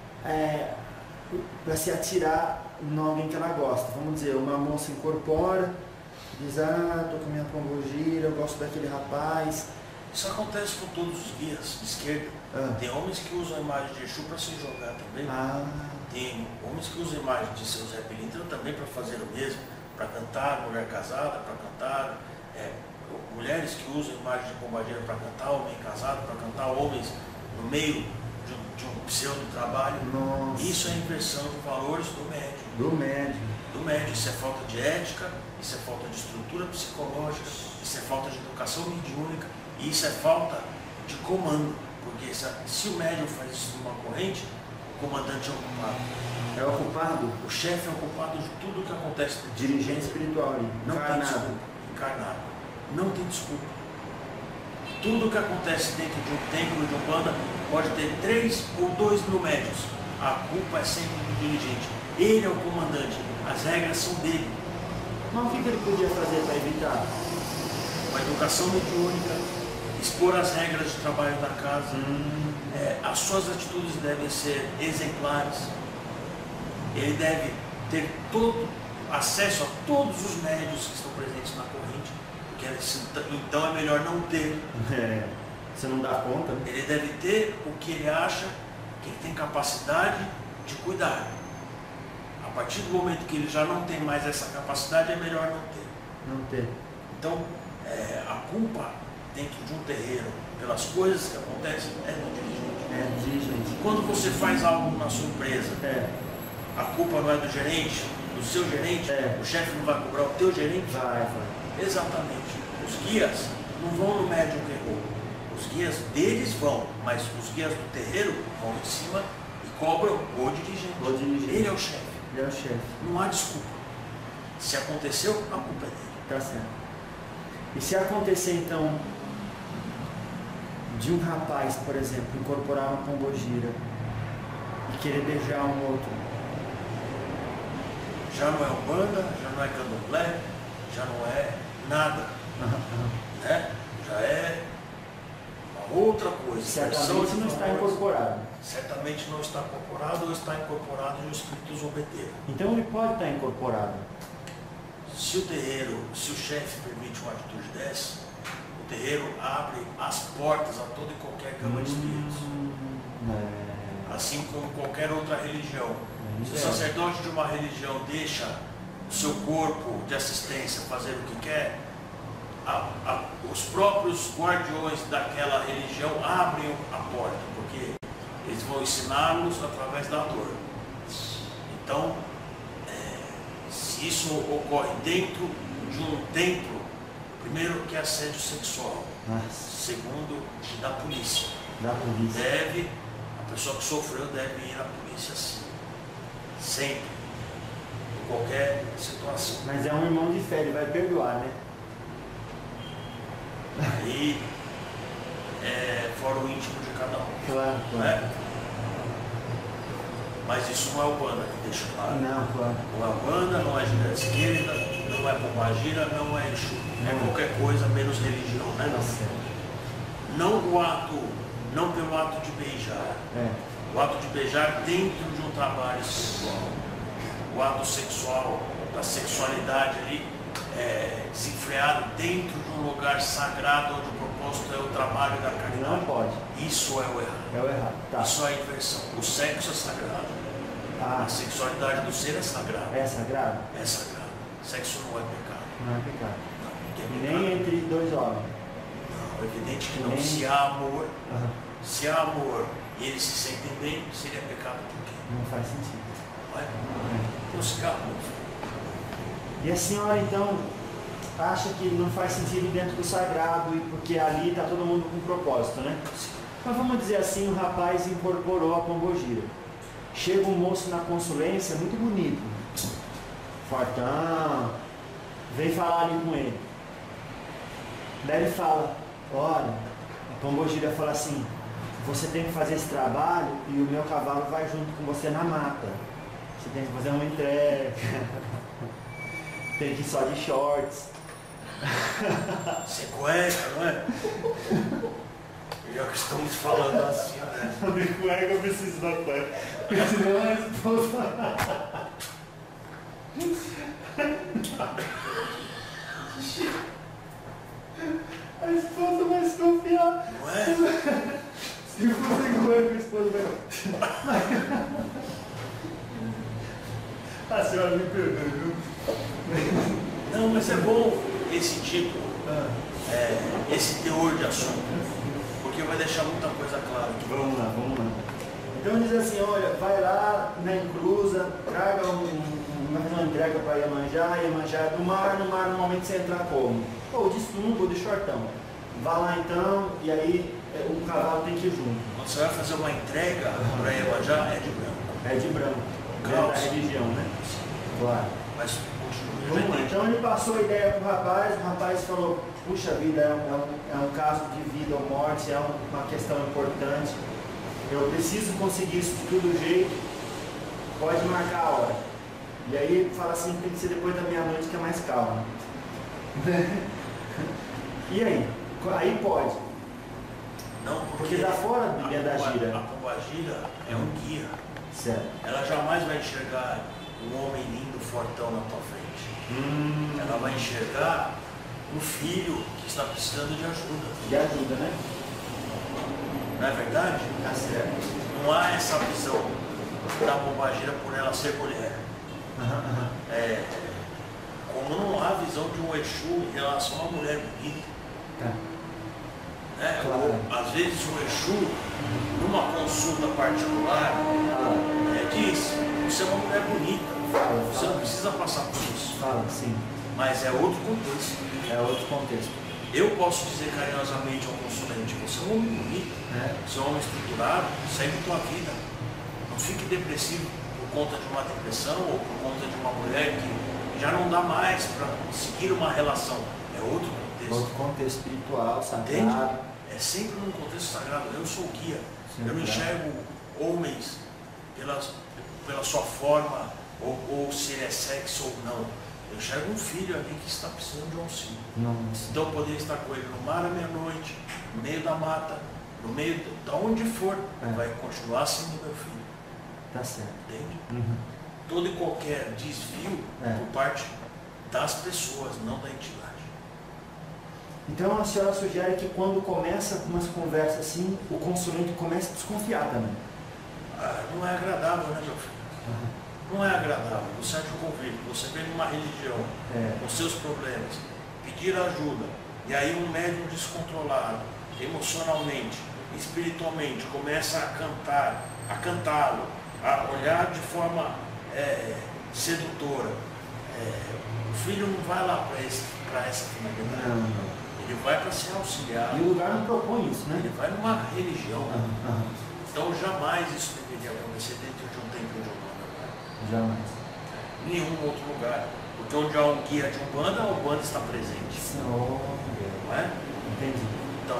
atirar em alguém que ela gosta. Vamos dizer, uma moça incorpora, diz, tô com minha pombogira, eu gosto daquele rapaz. Isso acontece com todos os guias de esquerda. Tem homens que usam a imagem de Exu para se jogar também. Tem homens que usam a imagem de seus repelintros também para fazer o mesmo, para cantar mulher casada, para cantar mulheres que usam a imagem de pombagira para cantar homem casado, para cantar homens no meio de um pseudo-trabalho. Isso é inversão de valores do médium. Do médium. Isso é falta de ética, isso é falta de estrutura psicológica, isso é falta de educação mediúnica, e isso é falta de comando. Porque se o médium faz isso numa corrente, o comandante é o culpado. É o culpado? O chefe é o culpado de tudo que acontece. Dirigente espiritual. Não tem desculpa. Encarnado. Não tem desculpa. Tudo que acontece dentro de um templo, de Umbanda, pode ter 3 ou 2 mil médios. A culpa é sempre do dirigente. Ele é o comandante. As regras são dele. Mas o que ele podia fazer para evitar? Uma educação mediúnica, expor as regras de trabalho da casa. As suas atitudes devem ser exemplares. Ele deve ter todo acesso a todos os médios que estão presentes na corrente, porque então é melhor não ter. Você não dá conta, né? Ele deve ter o que ele acha que ele tem capacidade de cuidar. A partir do momento que ele já não tem mais essa capacidade, é melhor não ter. Então, a culpa dentro de um terreiro, pelas coisas que acontecem, é do dirigente. Quando você faz algo na sua empresa, a culpa não é do gerente, do seu gerente, o chefe não vai cobrar o teu gerente? Vai. Exatamente. Os guias não vão no médium que errou. Os guias deles vão, mas os guias do terreiro vão em cima e cobram o dirigente. Ele é o chefe. Não há desculpa. Se aconteceu, a culpa é dele. Tá certo. E se acontecer então de um rapaz, por exemplo, incorporar uma pombogira e querer beijar um outro? Já não é Umbanda, já não é Candomblé, já não é nada. Né? Já é uma outra coisa. Certamente não está incorporado. certamente não está incorporado ou está incorporado e o espírito zombeteiro. Então ele pode estar incorporado. Se o terreiro, se o chefe permite uma atitude dessa, o terreiro abre as portas a toda e qualquer gama de espíritos. Assim como qualquer outra religião. Se o sacerdote de uma religião deixa o seu corpo de assistência fazer o que quer, os próprios guardiões daquela religião abrem a porta, porque eles vão ensiná-los através da dor. Então, se isso ocorre dentro de um templo, primeiro que é assédio sexual, segundo da polícia. A pessoa que sofreu deve ir à polícia sim, sempre, em qualquer situação. Mas é um irmão de fé, ele vai perdoar, né? Aí, fora o íntimo de cada um. Claro, né? Mas isso não é o Banda, que deixa claro. Não, claro. Não é o Banda, não é Gira de Esquerda, não é Pombagira, não é Exu. É qualquer coisa menos religião, né? Não o ato, não pelo ato de beijar. O ato de beijar dentro de um trabalho sexual. O ato sexual, da sexualidade ali, desenfreado dentro de um lugar sagrado onde o propósito é o trabalho da caridade. Não pode. Isso é o errado. É o errado. Tá. Isso é a inversão. O sexo é sagrado. A sexualidade do ser é sagrada. É sagrado? É sagrado. Sexo não é pecado. Não é pecado. Não, nem entre dois homens. Não, é evidente que não. Se há amor, se há amor e eles se sentem bem, seria pecado por quê? Não faz sentido. Não é? Não se calma. E a senhora então acha que não faz sentido dentro do sagrado, e porque ali está todo mundo com propósito, né? Mas vamos dizer assim, o rapaz incorporou a Pombogira. Chega um moço na consulência, muito bonito, fortão, vem falar ali com ele. Daí ele fala, olha, a Pombogira fala assim, você tem que fazer esse trabalho e o meu cavalo vai junto com você na mata. Você tem que fazer uma entrega. Tem que ir só de shorts. Sem cueca, não é? Já que estamos falando assim, né? De cueca eu preciso da cueca. Senão a esposa. A esposa vai se confiar. Não é? Se for sem cueca, a esposa vai. A senhora me perdoe, viu? Não, mas é bom esse tipo, esse teor de assunto, porque vai deixar muita coisa clara aqui. Vamos lá. Então diz assim, olha, vai lá na encruza, traga uma entrega para Iemanjá é do mar, no mar normalmente você entra como? Ou de sunga ou de shortão. Vá lá então, e aí o cavalo tem que ir junto. Quando você vai fazer uma entrega para Iemanjá, é de branco. É de branco, é da religião, né? Claro. Mas vamos lá. Então ele passou a ideia para o rapaz falou, puxa vida, é um caso de vida ou morte, é uma questão importante, eu preciso conseguir isso de todo jeito, pode marcar a hora. E aí ele fala assim, tem que ser depois da meia-noite que é mais calmo. E aí? Aí pode. Não, porque dá fora da gira. A Pombagira é um guia. Certo. Ela jamais vai enxergar um homem lindo, fortão na tua frente. Ela vai enxergar um filho que está precisando de ajuda. De ajuda, né? Não é verdade? Tá certo. Não há essa visão da Pombagira por ela ser mulher. Como não há visão de um Exu em relação a uma mulher bonita. Claro. Às vezes o Exu, numa consulta particular, diz, você é uma mulher bonita, você não precisa passar por isso. Fala, sim. Mas é outro contexto. É outro contexto. Eu posso dizer carinhosamente ao consulente, você é um homem bonito, você é um homem estruturado, segue tua vida. Não fique depressivo por conta de uma depressão ou por conta de uma mulher que já não dá mais para seguir uma relação. É outro contexto. Outro contexto espiritual, sagrado. Entende? É sempre num contexto sagrado. Eu sou guia. Sim, eu não enxergo homens pela sua forma, ou se ele é sexo ou não. Eu enxergo um filho ali que está precisando de auxílio. Então eu poderia estar com ele no mar à meia-noite, no meio da mata, no meio de onde for, vai continuar sendo meu filho. Tá certo. Entende? Todo e qualquer desvio por parte das pessoas, não da entidade. Então a senhora sugere que quando começa umas conversas assim, o consulente começa a desconfiar também. Não é agradável, né, meu filho? Não é agradável. Você acha o convite, você vem numa religião, com seus problemas, pedir ajuda, e aí um médium descontrolado, emocionalmente, espiritualmente, começa a cantá-lo, a olhar de forma sedutora. O filho não vai lá para essa finalidade. Não. Ele vai para ser auxiliado. E o lugar não propõe isso, né? Ele vai numa religião. Então jamais isso deveria acontecer dentro de um templo de Umbanda. Jamais. Em nenhum outro lugar. Porque onde há um guia de Umbanda, a Umbanda está presente. Não é? Entendi. Então,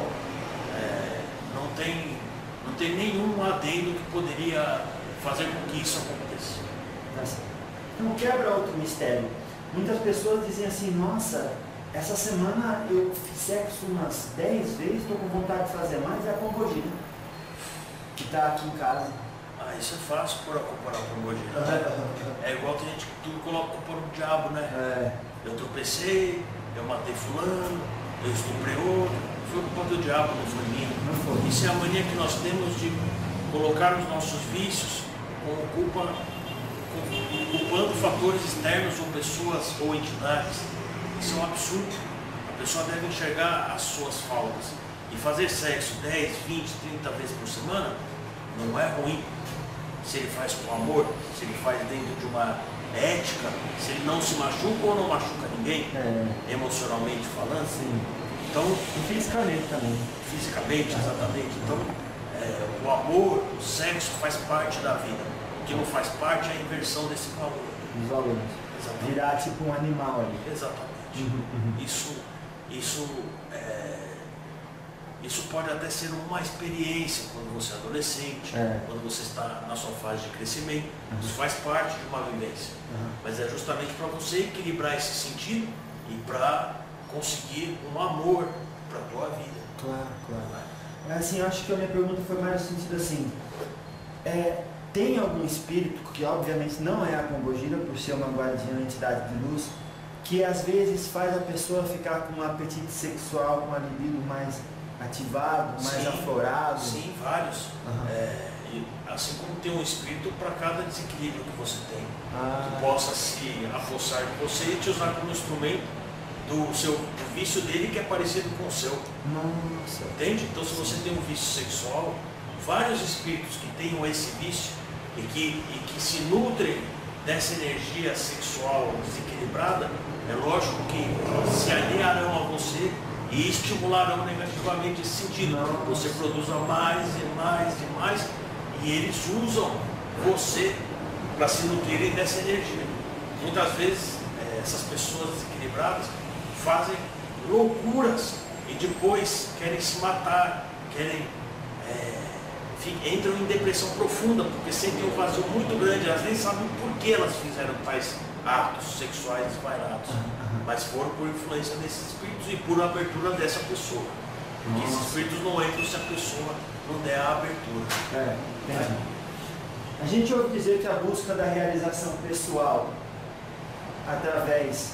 não tem nenhum adendo que poderia fazer com que isso aconteça. Então quebra outro mistério. Muitas pessoas dizem assim, nossa, essa semana eu fiz sexo umas 10 vezes, estou com vontade de fazer mais, é a Pombogira, que está aqui em casa. Isso é fácil comparar com Pombogira. É igual tem gente que tudo coloca culpa no diabo, né? Eu tropecei, eu matei fulano, eu estuprei outro, foi culpa do diabo, não foi minha. Não foi. Isso é a mania que nós temos de colocar os nossos vícios como culpa, culpando fatores externos ou pessoas ou entidades. Isso é um absurdo. A pessoa deve enxergar as suas faltas. E fazer sexo 10, 20, 30 vezes por semana não é ruim. Se ele faz com amor, se ele faz dentro de uma ética, se ele não se machuca ou não machuca ninguém, emocionalmente falando. Sim. Então, e fisicamente também. Fisicamente, exatamente. Então, o amor, o sexo faz parte da vida. O que não faz parte é a inversão desse valor. Os valores. Exatamente. Virar tipo um animal ali. Exatamente. Isso pode até ser uma experiência quando você é adolescente, quando você está na sua fase de crescimento. Isso faz parte de uma vivência. Mas é justamente para você equilibrar esse sentido e para conseguir um amor para a tua vida. Claro. Assim, eu acho que a minha pergunta foi mais no sentido assim, tem algum espírito, que obviamente não é a Pombogira, por ser uma guardiã, uma entidade de luz, que às vezes faz a pessoa ficar com um apetite sexual, com uma libido mais ativado, mais aflorado? Sim, vários. Assim como tem um espírito para cada desequilíbrio que você tem, que possa se apossar de você e te usar como instrumento do vício dele, que é parecido com o seu. Nossa. Entende? Então, se você tem um vício sexual, vários espíritos que tenham esse vício e que se nutrem dessa energia sexual desequilibrada, é lógico que se alinharão a você e estimularão negativamente esse sentido. Você produza mais e mais e mais, e eles usam você para se nutrirem dessa energia. Muitas vezes essas pessoas desequilibradas fazem loucuras e depois querem se matar, entram em depressão profunda, porque sentem um vazio muito grande. Elas nem sabem por que elas fizeram tais atos sexuais desvairados, mas foram por influência desses espíritos e por abertura dessa pessoa. Porque esses espíritos não entram se a pessoa não der a abertura. A gente ouve dizer que a busca da realização pessoal através,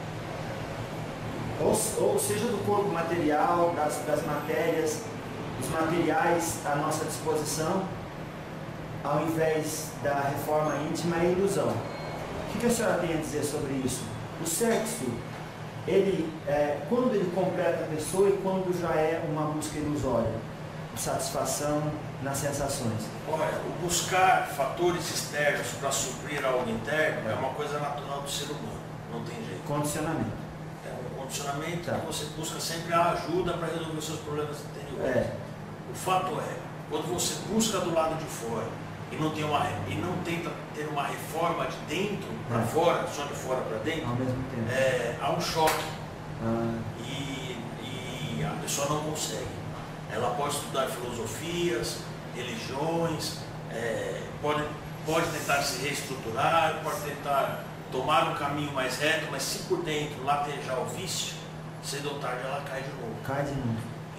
ou seja, do corpo material, das matérias, os materiais à nossa disposição, ao invés da reforma íntima, é ilusão. O que a senhora tem a dizer sobre isso? O sexo, quando ele completa a pessoa e quando já é uma busca ilusória, satisfação nas sensações? Olha, o buscar fatores externos para suprir algo interno é uma coisa natural do ser humano, não tem jeito. Condicionamento. É um condicionamento que você busca sempre a ajuda para resolver os seus problemas interiores. O fato é, quando você busca do lado de fora e não tenta ter uma reforma de dentro para fora, só de fora para dentro, ao mesmo tempo, há um choque e a pessoa não consegue. Ela pode estudar filosofias, religiões, pode tentar se reestruturar, pode tentar tomar um caminho mais reto, mas se por dentro latejar o vício, cedo ou tarde ela cai de novo.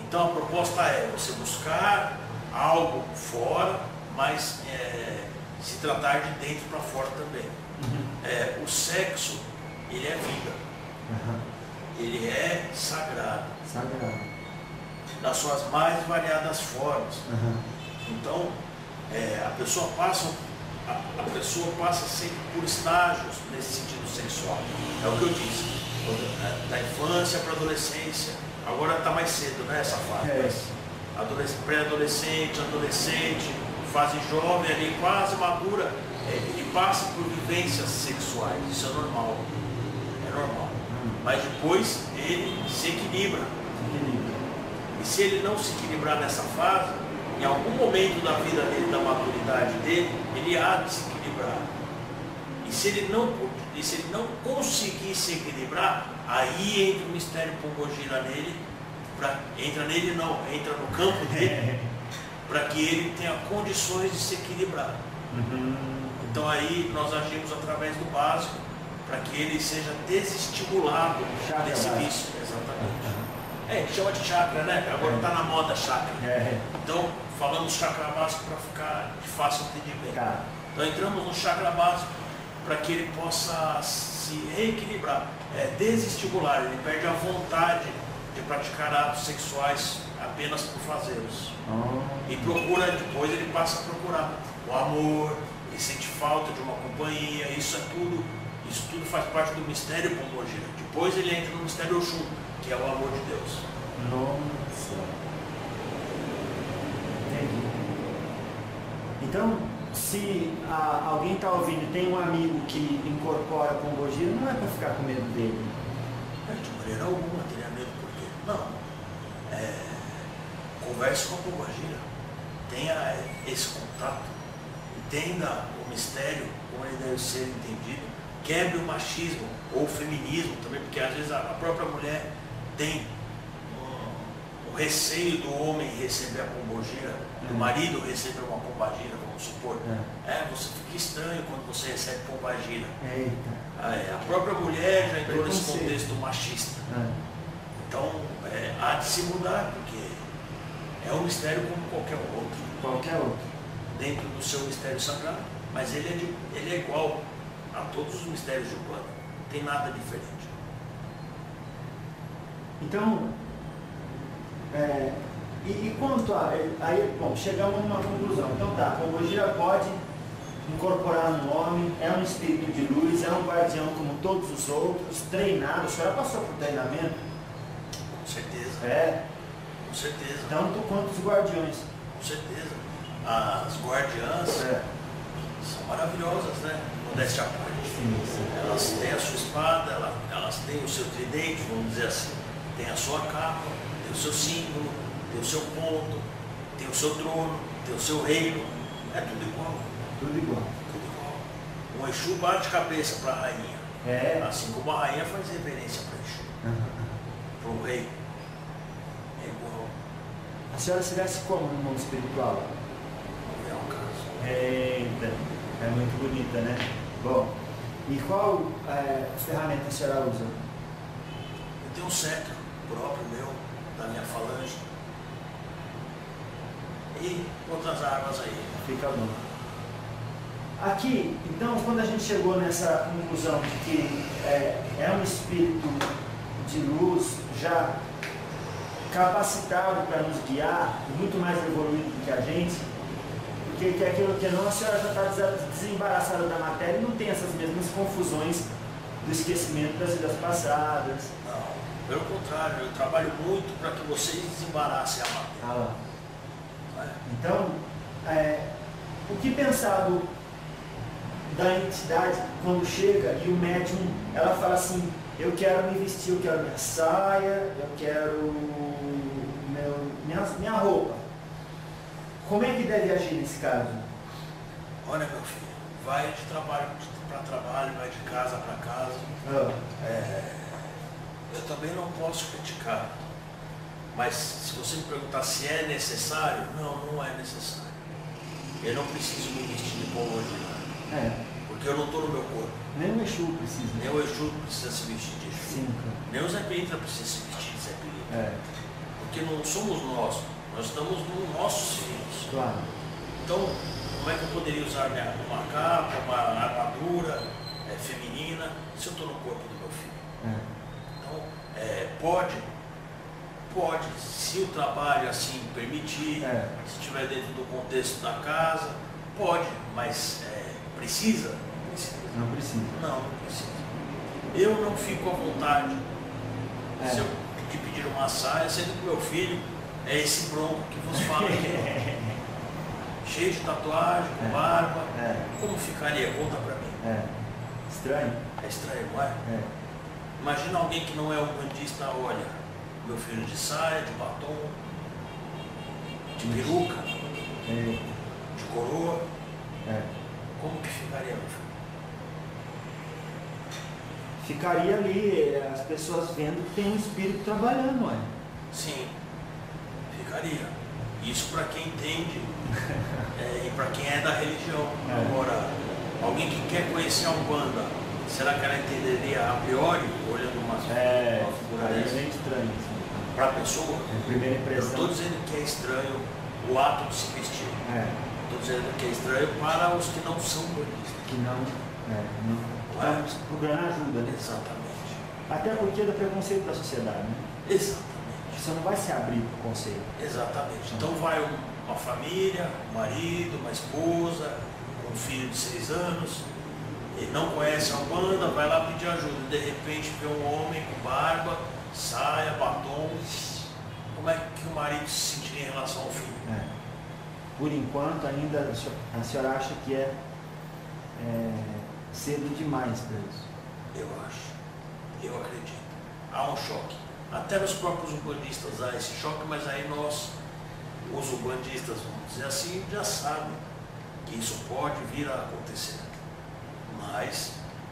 Então a proposta é você buscar algo fora, mas se tratar de dentro para fora também. O sexo, ele é vida. Ele é sagrado. Nas suas mais variadas formas. Então, a pessoa passa sempre por estágios nesse sentido sexual. É o que eu disse. Da infância para a adolescência. Agora está mais cedo, né, essa fase. Pré-adolescente, adolescente, fase jovem ali, quase madura, ele passa por vivências sexuais. Isso é normal. É normal. Mas depois ele se equilibra. E se ele não se equilibrar nessa fase, em algum momento da vida dele, da maturidade dele, ele há de se equilibrar. E se ele não conseguir se equilibrar, aí entra o mistério Pombogira nele, entra no campo dele, para que ele tenha condições de se equilibrar. Então aí nós agimos através do básico, para que ele seja desestimulado desse vício. Exatamente. A gente chama de chakra, né? Agora está na moda chakra. Então falamos chakra básico para ficar de fácil entendimento. Então entramos no chakra básico para que ele possa se reequilibrar, desestimular, ele perde a vontade de praticar atos sexuais apenas por fazê-los. E depois ele passa a procurar o amor, ele sente falta de uma companhia, isso tudo faz parte do mistério Pombogira. Depois ele entra no mistério Oxum, que é o amor de Deus. Nossa. Entendi. Então, se alguém está ouvindo e tem um amigo que incorpora Pombogira, não é para ficar com medo dele. De maneira alguma, teria medo por quê? Não. Converse com a Pombogira, tenha esse contato, entenda o mistério, como ele deve ser entendido, quebre o machismo ou o feminismo também, porque às vezes a própria mulher tem o receio do homem receber a Pombogira, do marido receber uma Pombogira, vamos supor. Você fica estranho quando você recebe Pombogira. A própria mulher já entrou nesse contexto machista. Então, há de se mudar, porque é um mistério como qualquer outro. Dentro do seu mistério sagrado, mas ele é igual a todos os mistérios de Umbanda. Não tem nada diferente. Então, e quanto a... Aí, bom, chegamos numa conclusão. Então tá, a Pombogira pode incorporar no homem, é um espírito de luz, é um guardião como todos os outros, treinado. A senhora passou por treinamento? Com certeza. Com certeza. Tanto quanto os guardiões. Com certeza. As guardiãs são maravilhosas, né? Modéstia à parte. Elas têm a sua espada, elas têm o seu tridente, vamos dizer assim. Tem a sua capa, tem o seu símbolo, tem o seu ponto, tem o seu trono, tem o seu reino. É tudo igual. Tudo igual. Um Exu bate cabeça para a rainha. Assim como a rainha faz reverência para Exu. Para o rei. É igual. A senhora se veste como no mundo espiritual? É um caso. Eita, é muito bonita, né? Bom, e qual ferramenta a senhora usa? Eu tenho um cetro próprio meu, da minha falange. E outras armas aí. Fica bom. Aqui, então, quando a gente chegou nessa conclusão de que é um espírito de luz já capacitado para nos guiar, muito mais evoluído do que a gente, porque que aquilo que não, a senhora já está desembaraçada da matéria e não tem essas mesmas confusões do esquecimento das vidas passadas. Não, pelo contrário, eu trabalho muito para que vocês desembaraçem a matéria. Então, o que pensar da entidade quando chega e o médium, ela fala assim, eu quero me vestir, eu quero minha saia, eu quero minha roupa. Como é que deve agir nesse caso? Olha, meu filho, vai de trabalho para trabalho, vai de casa para casa. Eu também não posso criticar, mas se você me perguntar se é necessário, não é necessário. Eu não preciso me vestir de Pombogira, porque eu não estou no meu corpo. Nem o Exu precisa. Nem o Exu precisa se vestir de Exu. Sim. Nem o Zé Pintra precisa se vestir de Zé Pintra. Porque não somos nós estamos nos nossos filhos. Claro. Então, como é que eu poderia usar uma capa, uma armadura feminina, se eu estou no corpo do meu filho? Então, pode, se o trabalho assim permitir, se estiver dentro do contexto da casa, pode, mas precisa? Não precisa. Não precisa. Eu não fico à vontade se eu te pedir uma saia, sendo que meu filho é esse bronco que vos fala aqui. Cheio de tatuagem, com barba. Como ficaria? Conta pra mim. Estranho. É estranho, não é? Imagina alguém que não é um bandista, olha, meu filho de saia, de batom, de peruca, de coroa. Como que ficaria, meu filho? Ficaria ali, as pessoas vendo que tem um espírito trabalhando, olha. Sim, ficaria. Isso para quem entende e para quem é da religião. Agora, alguém que quer conhecer a Umbanda, será que ela entenderia a priori, olhando uma figura dessa? É estranho. Para a pessoa? Primeira Eu impressão. estou dizendo que é estranho o ato de se vestir. Estou dizendo que é estranho para os que não são bandistas. Que não estamos procurando ajuda, né? Exatamente. Até porque é do preconceito da sociedade, né? Exatamente. Você não vai se abrir para o conceito. Exatamente. Então vai uma família, um marido, uma esposa, um filho de 6 anos, ele não conhece a Umbanda, vai lá pedir ajuda. De repente vê um homem com barba, saia, batom. Como é que o marido se sentiria em relação ao filho? Por enquanto ainda a senhora acha que é cedo demais para isso? Eu acho. Eu acredito. Há um choque. Até nos próprios umbandistas há esse choque, mas aí nós, os umbandistas, vamos dizer assim, já sabem que isso pode vir a acontecer. Mas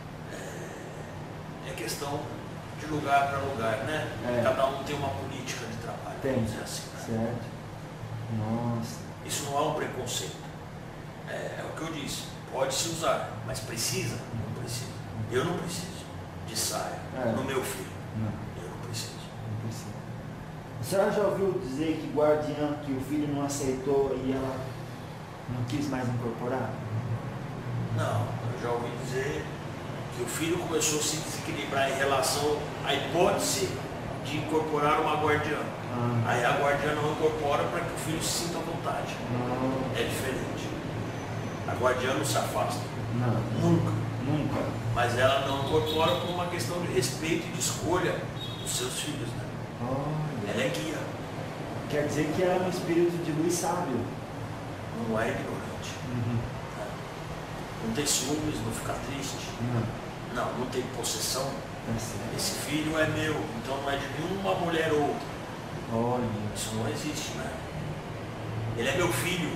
é questão de lugar para lugar, né? Cada um tem uma política de trabalho, vamos dizer assim. Né? Certo. Nossa. Isso não é um preconceito. É o que eu disse. Pode se usar, mas precisa? Não precisa. Eu não preciso de saia no meu filho. Não. Eu não preciso. Não precisa. A senhora já ouviu dizer que guardiã, que o filho não aceitou e ela não quis mais incorporar? Não, eu já ouvi dizer que o filho começou a se desequilibrar em relação à hipótese de incorporar uma guardiã. Aí a guardiã não incorpora para que o filho se sinta à vontade. É diferente. A guardiã não se afasta. Não. Nunca. Mas ela não incorpora por uma questão de respeito e de escolha dos seus filhos. Né? Ela é guia. Quer dizer que ela é um espírito de luz sábio. Não é ignorante. Não tem ciúmes, não fica triste. Não tem possessão. Esse filho é meu, então não é de nenhuma mulher ou outra. Isso não existe, né? Ele é meu filho.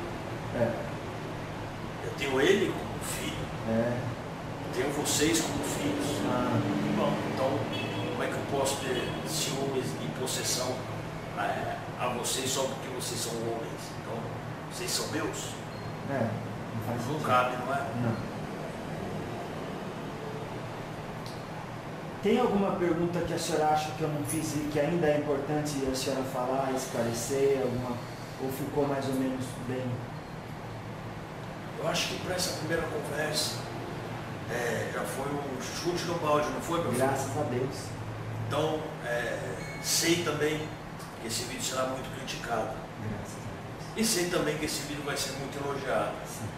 Eu tenho ele como filho. Tenho vocês como filhos. Bom, então como é que eu posso ter ciúmes e possessão a vocês só porque vocês são homens? Então, vocês são meus? Não cabe, não é? Não. Tem alguma pergunta que a senhora acha que eu não fiz e que ainda é importante a senhora falar, esclarecer, ou ficou mais ou menos bem? Eu acho que para essa primeira conversa já foi um chute no balde, não foi, meu filho? Graças a Deus. Então, sei também que esse vídeo será muito criticado. Graças a Deus. E sei também que esse vídeo vai ser muito elogiado.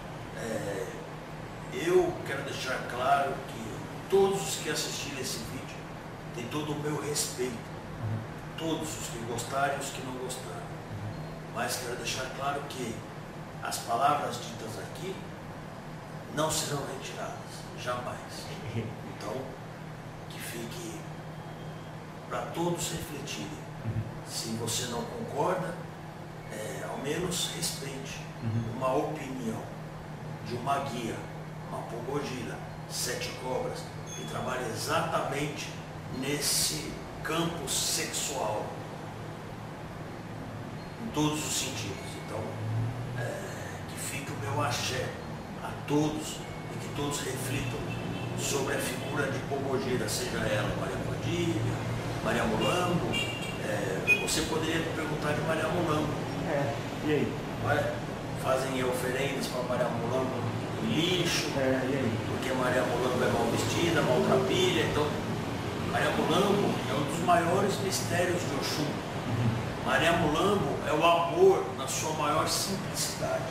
Eu quero deixar claro que todos os que assistirem esse vídeo têm todo o meu respeito. Todos os que gostarem e os que não gostarem. Mas quero deixar claro que as palavras ditas aqui não serão retiradas, jamais. Então, que fique para todos refletirem. Se você não concorda, ao menos respeite uma opinião de uma guia, uma pombogira, 7 cobras, que trabalha exatamente nesse campo sexual, em todos os sentidos. Então, que fique o meu axé a todos e que todos reflitam sobre a figura de pombogira, seja ela Maria Padilha, Maria Mulambo, Você poderia perguntar de Maria Mulambo. E aí? Olha, fazem oferendas para Maria Mulambo no lixo, E aí? porque Maria Mulambo é mal vestida, maltrapilha. Então, Maria Mulambo é um dos maiores mistérios de Oxum. Maria Mulambo é o amor na sua maior simplicidade.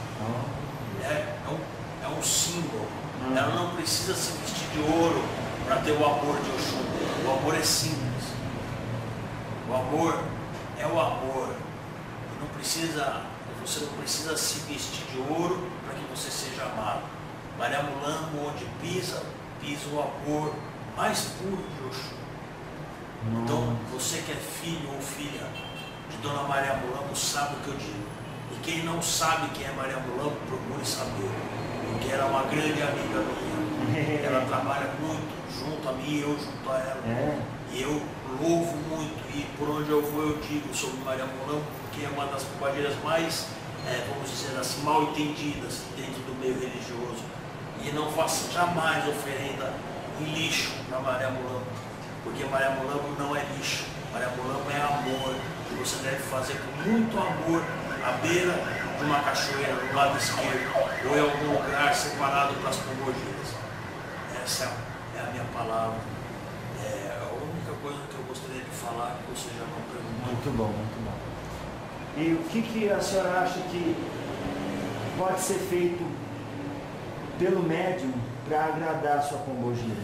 É um símbolo. Ela não precisa se vestir de ouro para ter o amor de Oxum. O amor é simples. O amor é o amor. Você não precisa se vestir de ouro para que você seja amado. Maria Mulambo, onde pisa o amor mais puro de Oxum. Então, você que é filho ou filha de Dona Maria Mulambo sabe o que eu digo. E quem não sabe quem é Maria Mulambo, procure saber. Porque ela é uma grande amiga minha. Ela trabalha muito junto a mim e eu junto a ela. E eu louvo muito. E por onde eu vou eu digo sobre Maria Mulambo, porque é uma das bombageiras mais, vamos dizer assim, mal entendidas dentro do meio religioso. E não faça jamais oferenda em lixo para Maria Mulambo. Porque Maria Mulambo não é lixo. Maria Mulambo é amor. E você deve fazer com muito amor à beira de uma cachoeira, do lado esquerdo, ou em algum lugar separado para as pombogiras. Essa é a minha palavra. É a única coisa que eu gostaria de falar que você já não perguntou. Muito bom, muito bom. E o que a senhora acha que pode ser feito pelo médium para agradar a sua pombogira?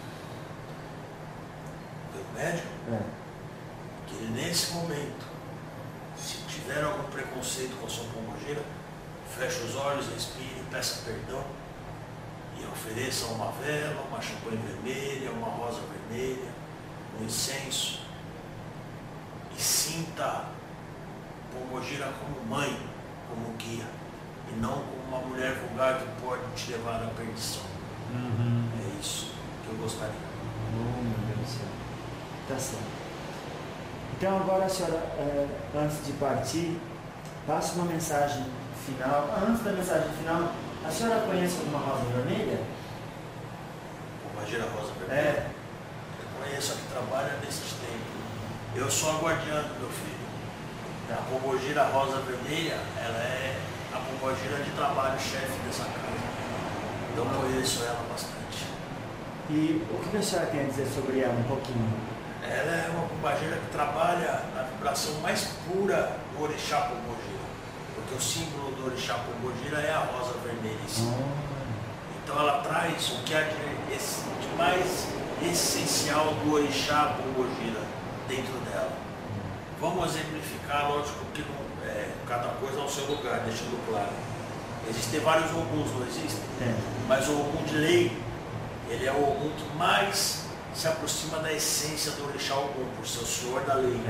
Pelo médium? Que nesse momento, se tiver algum preconceito com a sua pombogira, feche os olhos, respire, peça perdão e ofereça uma vela, uma champanhe vermelha, uma rosa vermelha, um incenso e sinta a pombogira como mãe, como guia e não como uma mulher vulgar que pode te levar à perdição. É isso que eu gostaria. Meu Deus do céu. Tá certo. Então agora a senhora, antes de partir, passa uma mensagem final. Antes da mensagem final, a senhora conhece alguma rosa vermelha? Pombogira rosa vermelha? Eu conheço a que trabalha nesse tempo. Eu sou a guardiã do meu filho. A pombogira rosa vermelha, ela é a pombogira de trabalho chefe dessa casa. Então eu conheço ela bastante. E o que a senhora tem a dizer sobre ela um pouquinho? Ela é uma pombogira que trabalha na vibração mais pura do orixá pombogira. Porque o símbolo do orixá pombogira é a rosa vermelha em si. Então ela traz o que há de mais essencial do orixá pombogira dentro dela. Vamos exemplificar, lógico que cada coisa ao seu lugar, deixando claro. Existem vários oguns, não existem? Mas o ogum de lei, ele é o ogum que mais se aproxima da essência do orixá ogum, por ser o senhor da lei.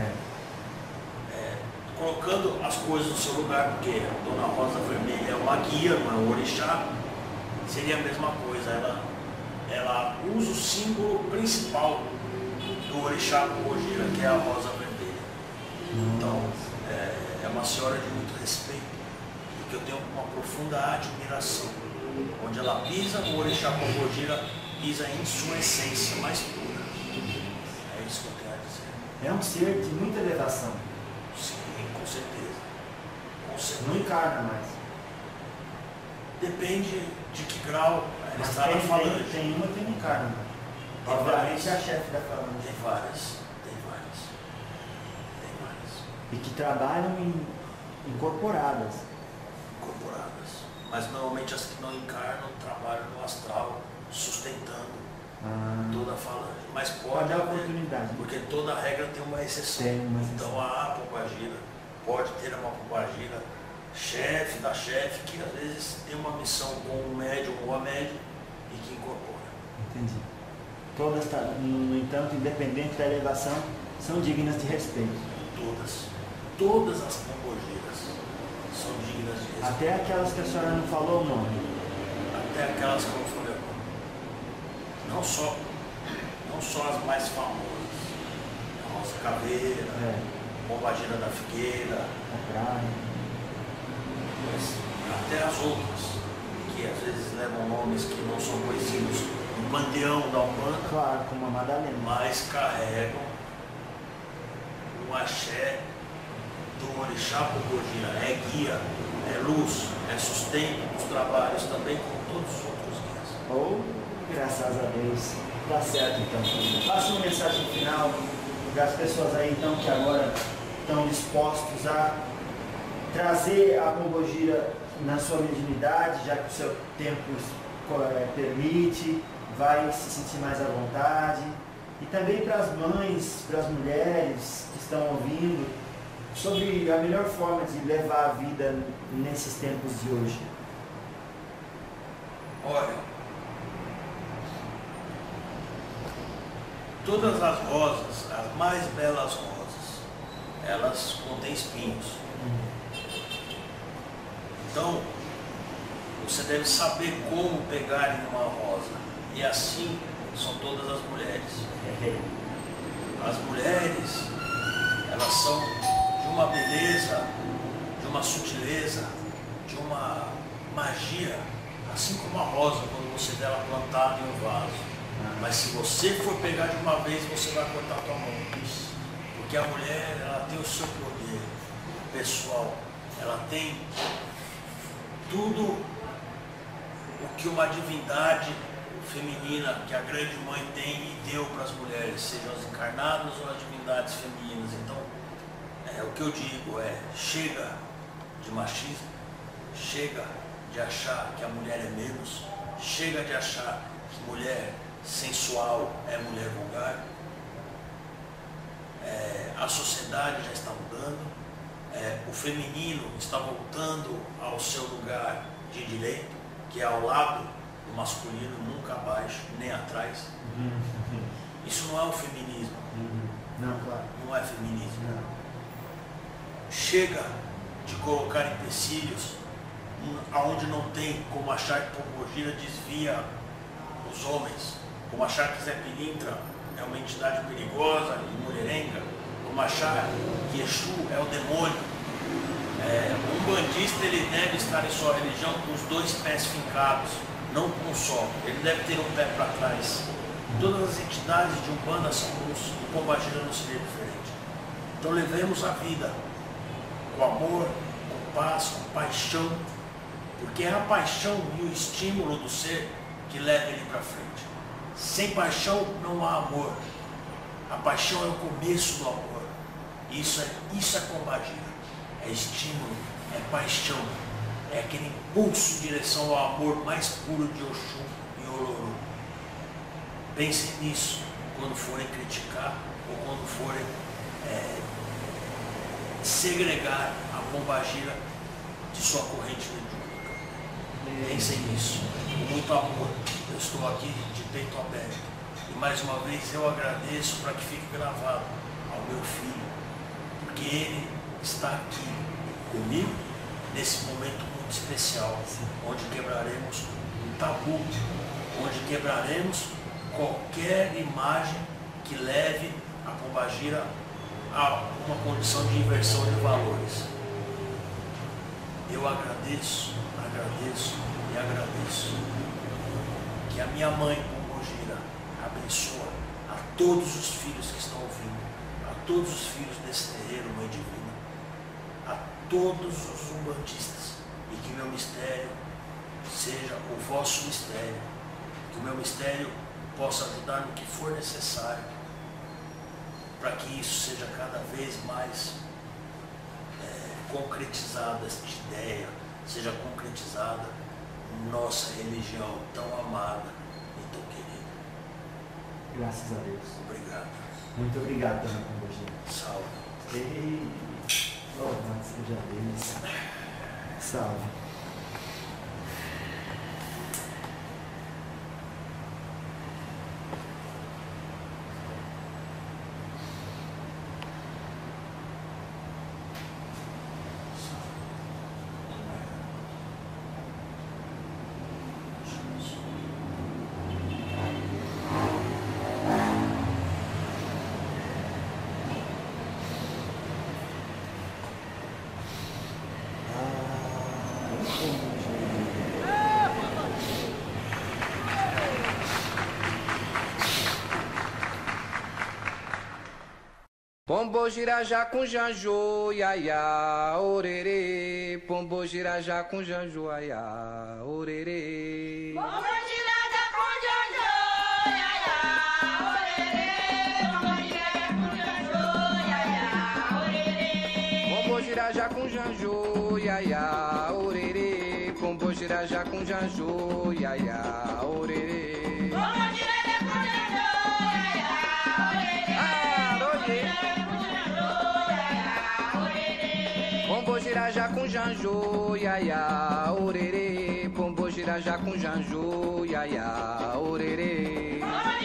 Colocando as coisas no seu lugar, porque a Dona Rosa Vermelha é uma guia, não é um orixá, seria a mesma coisa. Ela usa o símbolo principal do orixá pombogira, que é a rosa vermelha. Então, é uma senhora de muito respeito, que eu tenho uma profunda admiração. Onde ela pisa, o orixá pombogira pisa em sua essência mais pura. É isso que eu quero dizer. É um ser de muita elevação. Sim, com certeza. Com certeza. Não encarna mais. Depende de que grau ela está na falange. Tem uma que não encarna. Obviamente é a chefe da falange. Tem várias. E que trabalham incorporadas. Mas normalmente as que não encarnam trabalham no astral, sustentando toda a falange. Mas pode dar haver, oportunidade. porque toda regra tem uma exceção. Então a pombagira pode ter uma pombagira chefe da chefe, que às vezes tem uma missão com o médium ou a médium e que incorpora. Entendi. Todas, no entanto, independente da elevação, são dignas de respeito. Todas as pombogiras são dignas de respeito. Até aquelas que a senhora não falou o nome. Até aquelas que eu não falei o nome. Não só as mais famosas. A Rosa Caveira, Pombagira da Figueira, a praia. Mas até as outras, que às vezes levam nomes que não são conhecidos no panteão da Umbanda. Claro, como a Madalena. Mas carregam o axé do Orixá Pombogira. É guia, é luz, é sustento dos trabalhos também, como todos os outros guias. Oh, graças a Deus. Tá certo, então. Faça uma mensagem final para as pessoas aí, então, que agora estão dispostos a trazer a Pombogira na sua mediunidade, já que o seu tempo permite, vai se sentir mais à vontade. E também para as mães, para as mulheres que estão ouvindo, sobre a melhor forma de levar a vida nesses tempos de hoje. Olha, todas as rosas, as mais belas rosas, elas contêm espinhos. Então, você deve saber como pegar em uma rosa. E assim são todas as mulheres. As mulheres, elas são de uma beleza, de uma sutileza, de uma magia, assim como a rosa, quando você vê ela plantada em um vaso. Mas se você for pegar de uma vez, você vai cortar a tua mão. Porque a mulher, ela tem o seu poder pessoal, ela tem tudo o que uma divindade feminina, que a grande mãe tem e deu para as mulheres, sejam as encarnadas ou as divindades femininas. Então, o que eu digo é, chega de machismo, chega de achar que a mulher é menos, chega de achar que mulher sensual é mulher vulgar. A sociedade já está mudando, o feminino está voltando ao seu lugar de direito, que é ao lado do masculino, nunca abaixo, nem atrás. Isso não é o feminismo. Não, claro. Não é feminismo. Não. Chega de colocar empecilhos aonde não tem, como achar que Pombogira desvia os homens, como achar que Zé Pilintra é uma entidade perigosa e mulherenga, como achar que Exu é o demônio. Um bandista, ele deve estar em sua religião com os dois pés fincados, não com um só. Ele deve ter um pé para trás. Todas as entidades de Umbanda são luz, e Pombogira não seria diferente. Então levemos a vida com amor, com paz, com paixão, porque é a paixão e o estímulo do ser que leva ele para frente. Sem paixão não há amor. A paixão é o começo do amor. Isso é Pombogira. É estímulo, é paixão, é aquele impulso em direção ao amor mais puro de Oxum e Ororo. Pensem nisso quando forem criticar ou quando forem segregar a Pombogira de sua corrente mediúnica. Pensem nisso, com muito amor. Eu estou aqui de peito aberto. E mais uma vez eu agradeço para que fique gravado ao meu filho, porque ele está aqui comigo nesse momento muito especial, onde quebraremos um tabu, onde quebraremos qualquer imagem que leve a Pombogira a uma condição de inversão de valores. Eu agradeço e agradeço que a minha mãe Pombogira abençoa a todos os filhos que estão ouvindo, a todos os filhos desse terreiro, Mãe Divina, a todos os umbandistas, e que meu mistério seja o vosso mistério, que o meu mistério possa ajudar no que for necessário, para que isso seja cada vez mais concretizada, esta ideia, seja concretizada nossa religião tão amada e tão querida. Graças a Deus. Obrigado. Muito obrigado, dona Pombogira. Salve. Louvado seja Deus. Salve. Pombo gira já com Janjo, iaiá, orerê. Pombo gira já com Janjo, iaiá, orerê. Pombo gira já com Janjo, iaiá, orerê. Pombo gira já com Janjo, iaiá, orerê. Pombo gira já com Janjo, iaiá, orerê. Pombo gira já com Janjo, iaiá, orerê. Pombo gira já com Janjo, iaiá, orerê.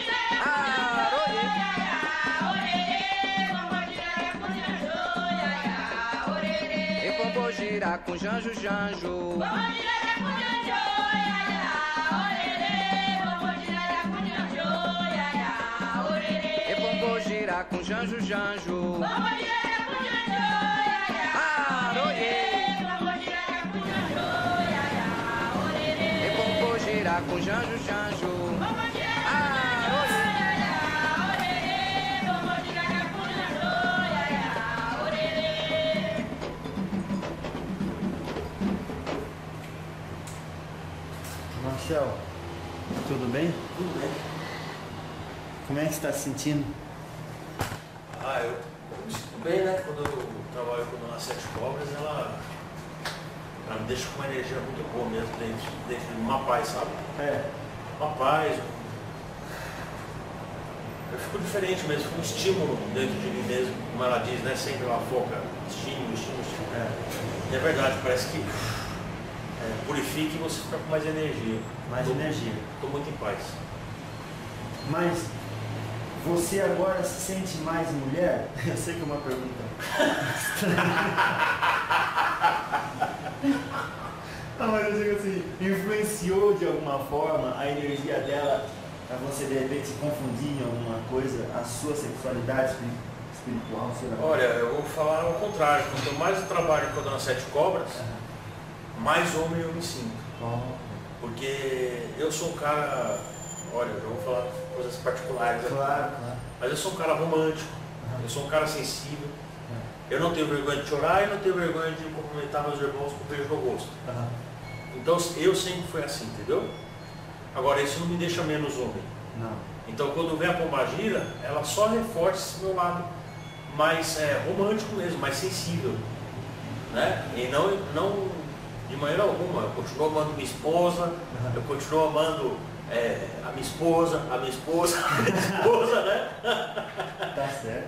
Pombo gira com Janjo, Janjo. Pombo gira com Janjo, Janjo. Pombo gira com Janjo, Janjo. Marcel, tudo bem? Tudo bem. Como é que você está se sentindo? Eu me sinto bem, né? Quando eu trabalho com a Dona Sete Cobras, ela me deixa com uma energia muito boa mesmo, dentro de uma paz, sabe? Uma paz. Eu fico diferente mesmo, fico um estímulo dentro de mim mesmo, como ela diz, né? Sempre ela foca estímulo. E é verdade, parece que purifica e você fica com mais energia. Estou muito em paz. Mas você agora se sente mais mulher? Eu sei que é uma pergunta. Não, mas eu digo assim, influenciou de alguma forma a energia dela para você de repente se confundir em alguma coisa, a sua sexualidade espiritual? Será? Olha, eu vou falar ao contrário. Quanto mais eu trabalho com a Dona Sete Cobras, mais homem eu me sinto. Porque eu sou um cara, olha, eu vou falar coisas particulares aqui. Claro. Mas eu sou um cara romântico, eu sou um cara sensível. Eu não tenho vergonha de chorar e não tenho vergonha de cumprimentar meus irmãos com um beijo no rosto. Então eu sempre fui assim, entendeu? Agora isso não me deixa menos homem. Não. Então quando vem a Pombagira, ela só reforça esse meu lado mais romântico mesmo, mais sensível. Né? E não de maneira alguma, eu continuo amando minha esposa, eu continuo amando a minha esposa, né? Tá certo.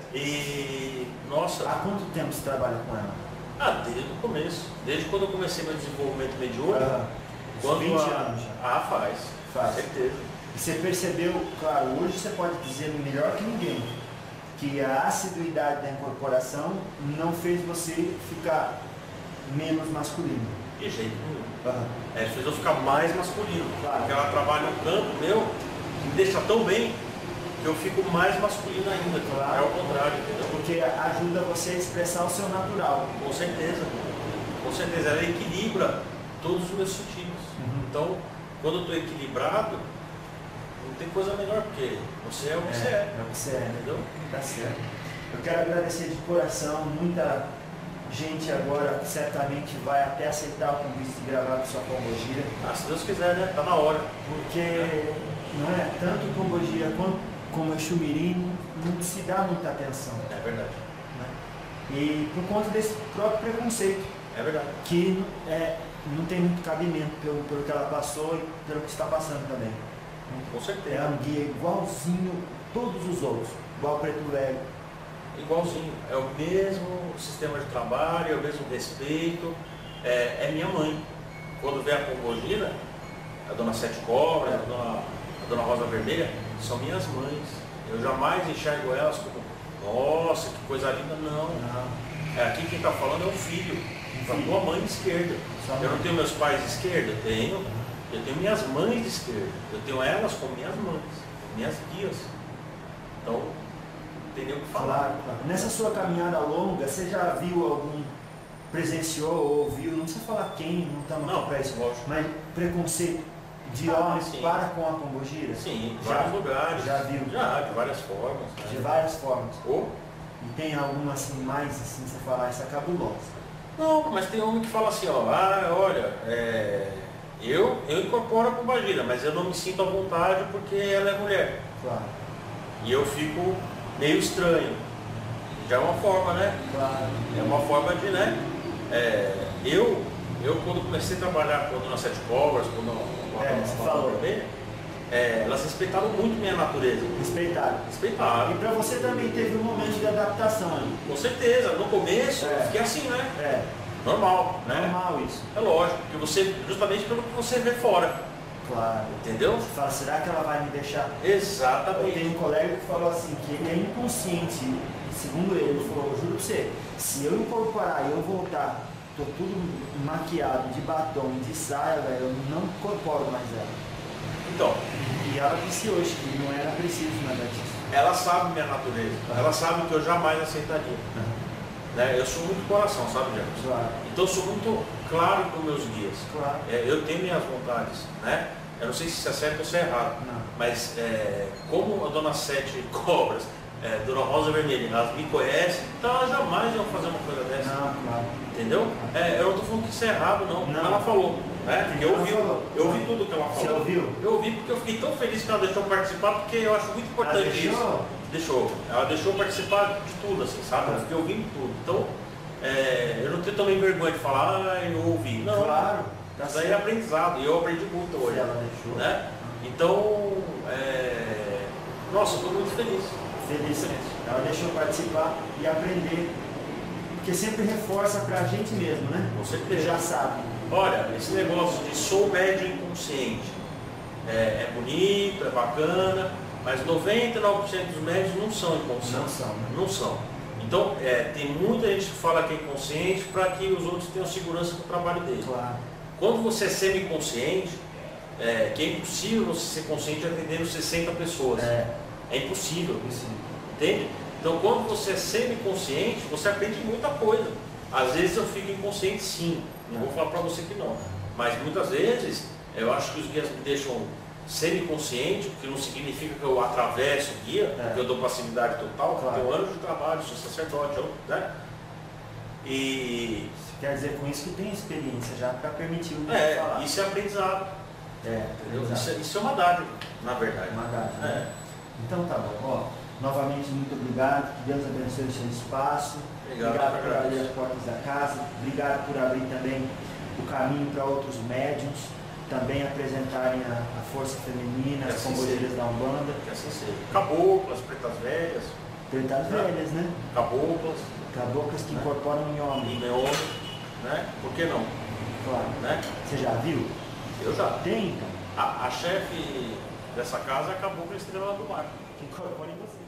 E, nossa... Há quanto tempo você trabalha com ela? Desde o começo. Desde quando eu comecei meu desenvolvimento mediúnico. Quando 20 anos já. Faz. Com certeza. E você percebeu, claro, hoje você pode dizer melhor que ninguém, que a assiduidade da incorporação não fez você ficar menos masculino. De jeito nenhum. Fez eu ficar mais masculino. Claro. Porque ela trabalha um campo meu que me deixa tão bem que eu fico mais masculino ainda. Claro. É o contrário, entendeu? Porque ajuda você a expressar o seu natural. Com certeza. Com certeza. Ela equilibra todos os meus sentidos. Então, quando eu estou equilibrado, não tem coisa melhor, porque você é o que você é. É o que você é. Entendeu? Tá certo. Eu quero agradecer de coração, muita gente agora certamente vai até aceitar o convite de gravar com sua Pombogira. Se Deus quiser, né? Tá na hora. Porque não é tanto o Pombogira como o Exumirim não se dá muita atenção. É verdade. Né? E por conta desse próprio preconceito. É verdade. Que não tem muito cabimento pelo que ela passou e pelo que está passando também. Com certeza. É um guia igualzinho todos os outros, igual o Preto Velho. Igualzinho, é o mesmo sistema de trabalho, é o mesmo respeito, é minha mãe. Quando vem a Pombogira, a Dona Sete Cobras, a Dona Rosa Vermelha, são minhas mães. Eu jamais enxergo elas como, nossa, que coisa linda, não. Aqui quem está falando é o filho, da tua mãe de esquerda. Eu não tenho meus pais de esquerda? Eu tenho minhas mães de esquerda. Eu tenho elas como minhas mães, minhas guias. Então, tem nem o que falar. Claro. Nessa sua caminhada longa, você já viu presenciou ou ouviu, não precisa falar quem, não estamos aqui para isso, mas preconceito de homens para com a Pombogira? Sim, em vários lugares. Já viu? Já, de várias formas. De várias formas. E tem alguma assim, mais assim, você falar, essa é cabulosa? Não, mas tem homem que fala assim, ó, olha, eu incorporo a pombagira, mas eu não me sinto à vontade porque ela é mulher. Claro. E eu fico meio estranho. Já é uma forma, né? Claro. É uma forma de, né? Eu quando comecei a trabalhar com a Dona Sete Cobras, você falou. Elas respeitaram muito minha natureza. Respeitaram. Respeitaram. E para você também teve um momento de adaptação ali. Com certeza, no começo eu fiquei assim, né? Normal, né? Normal isso. É lógico, porque você, justamente pelo que você vê fora. Claro. Entendeu? Você fala, será que ela vai me deixar? Exatamente. Eu tenho um colega que falou assim, que ele é inconsciente. E segundo ele falou, eu juro pra você, se eu incorporar e eu voltar, tô tudo maquiado, de batom, de saia, velho, eu não incorporo mais ela. Então. E ela disse hoje que não era preciso nada disso. Ela sabe minha natureza. Ela sabe que eu jamais aceitaria. Né? Eu sou muito coração, sabe, Jefferson? Claro. Então eu sou muito claro com meus guias. Claro. Eu tenho minhas vontades, né? Eu não sei se isso é certo ou se é errado. Não. Mas como a Dona Sete Cobras, Dona Rosa Vermelha, elas me conhecem, então elas jamais iam fazer uma coisa dessa. Não, claro. Entendeu? Eu não estou falando que isso é errado, não. Não. Ela falou. Né? Porque eu ouvi tudo que ela falou. Você ouviu? Eu ouvi porque eu fiquei tão feliz que ela deixou participar, porque eu acho muito importante Ela deixou? isso. Deixou. Ela deixou participar de tudo, assim, sabe? Eu fiquei ouvindo tudo. Então, eu não tenho também vergonha de falar, eu ouvi. Não. Claro. Isso aí é aprendizado, e eu aprendi muito hoje. Ela deixou. Né? Então, nossa, estou muito feliz. Feliz. Ela deixou participar e aprender. Porque sempre reforça pra gente mesmo, né? Com certeza. Já sabe. Olha, esse negócio de sou médio inconsciente é bonito, é bacana, mas 99% dos médios não são inconscientes. Não são, né? Não são. Então, tem muita gente que fala que é inconsciente para que os outros tenham segurança do trabalho dele. Claro. Quando você é semiconsciente, que é impossível você ser consciente atendendo 60 pessoas. É impossível. Entende? Então, quando você é semiconsciente, você aprende muita coisa. Às vezes eu fico inconsciente, sim. Não vou falar para você que não. Mas muitas vezes eu acho que os guias me deixam semiconsciente, o que não significa que eu atravesso o guia, que eu dou passividade total. Claro. Eu tenho anos de trabalho, sou sacerdote, né? E quer dizer com isso que tem experiência já para permitir o guia falar. Isso é aprendizado. Aprendizado. Isso é uma dádiva, na verdade. Uma dádiva. Né? Então tá bom. Ó, novamente, muito obrigado. Que Deus abençoe o seu espaço. Obrigado por abrir as portas da casa. Obrigado por abrir também o caminho para outros médiuns também apresentarem a força feminina, as pombogiras da Umbanda. Que assim seja. Caboclas, pretas velhas. Pretas velhas, né? Caboclas. Caboclas que incorporam em homem. Em homem, né? Por que não? Claro. Né? Você já viu? Eu já. Tem, então. A chefe dessa casa é a Cabocla Estrela do Mar. Que incorpora em você.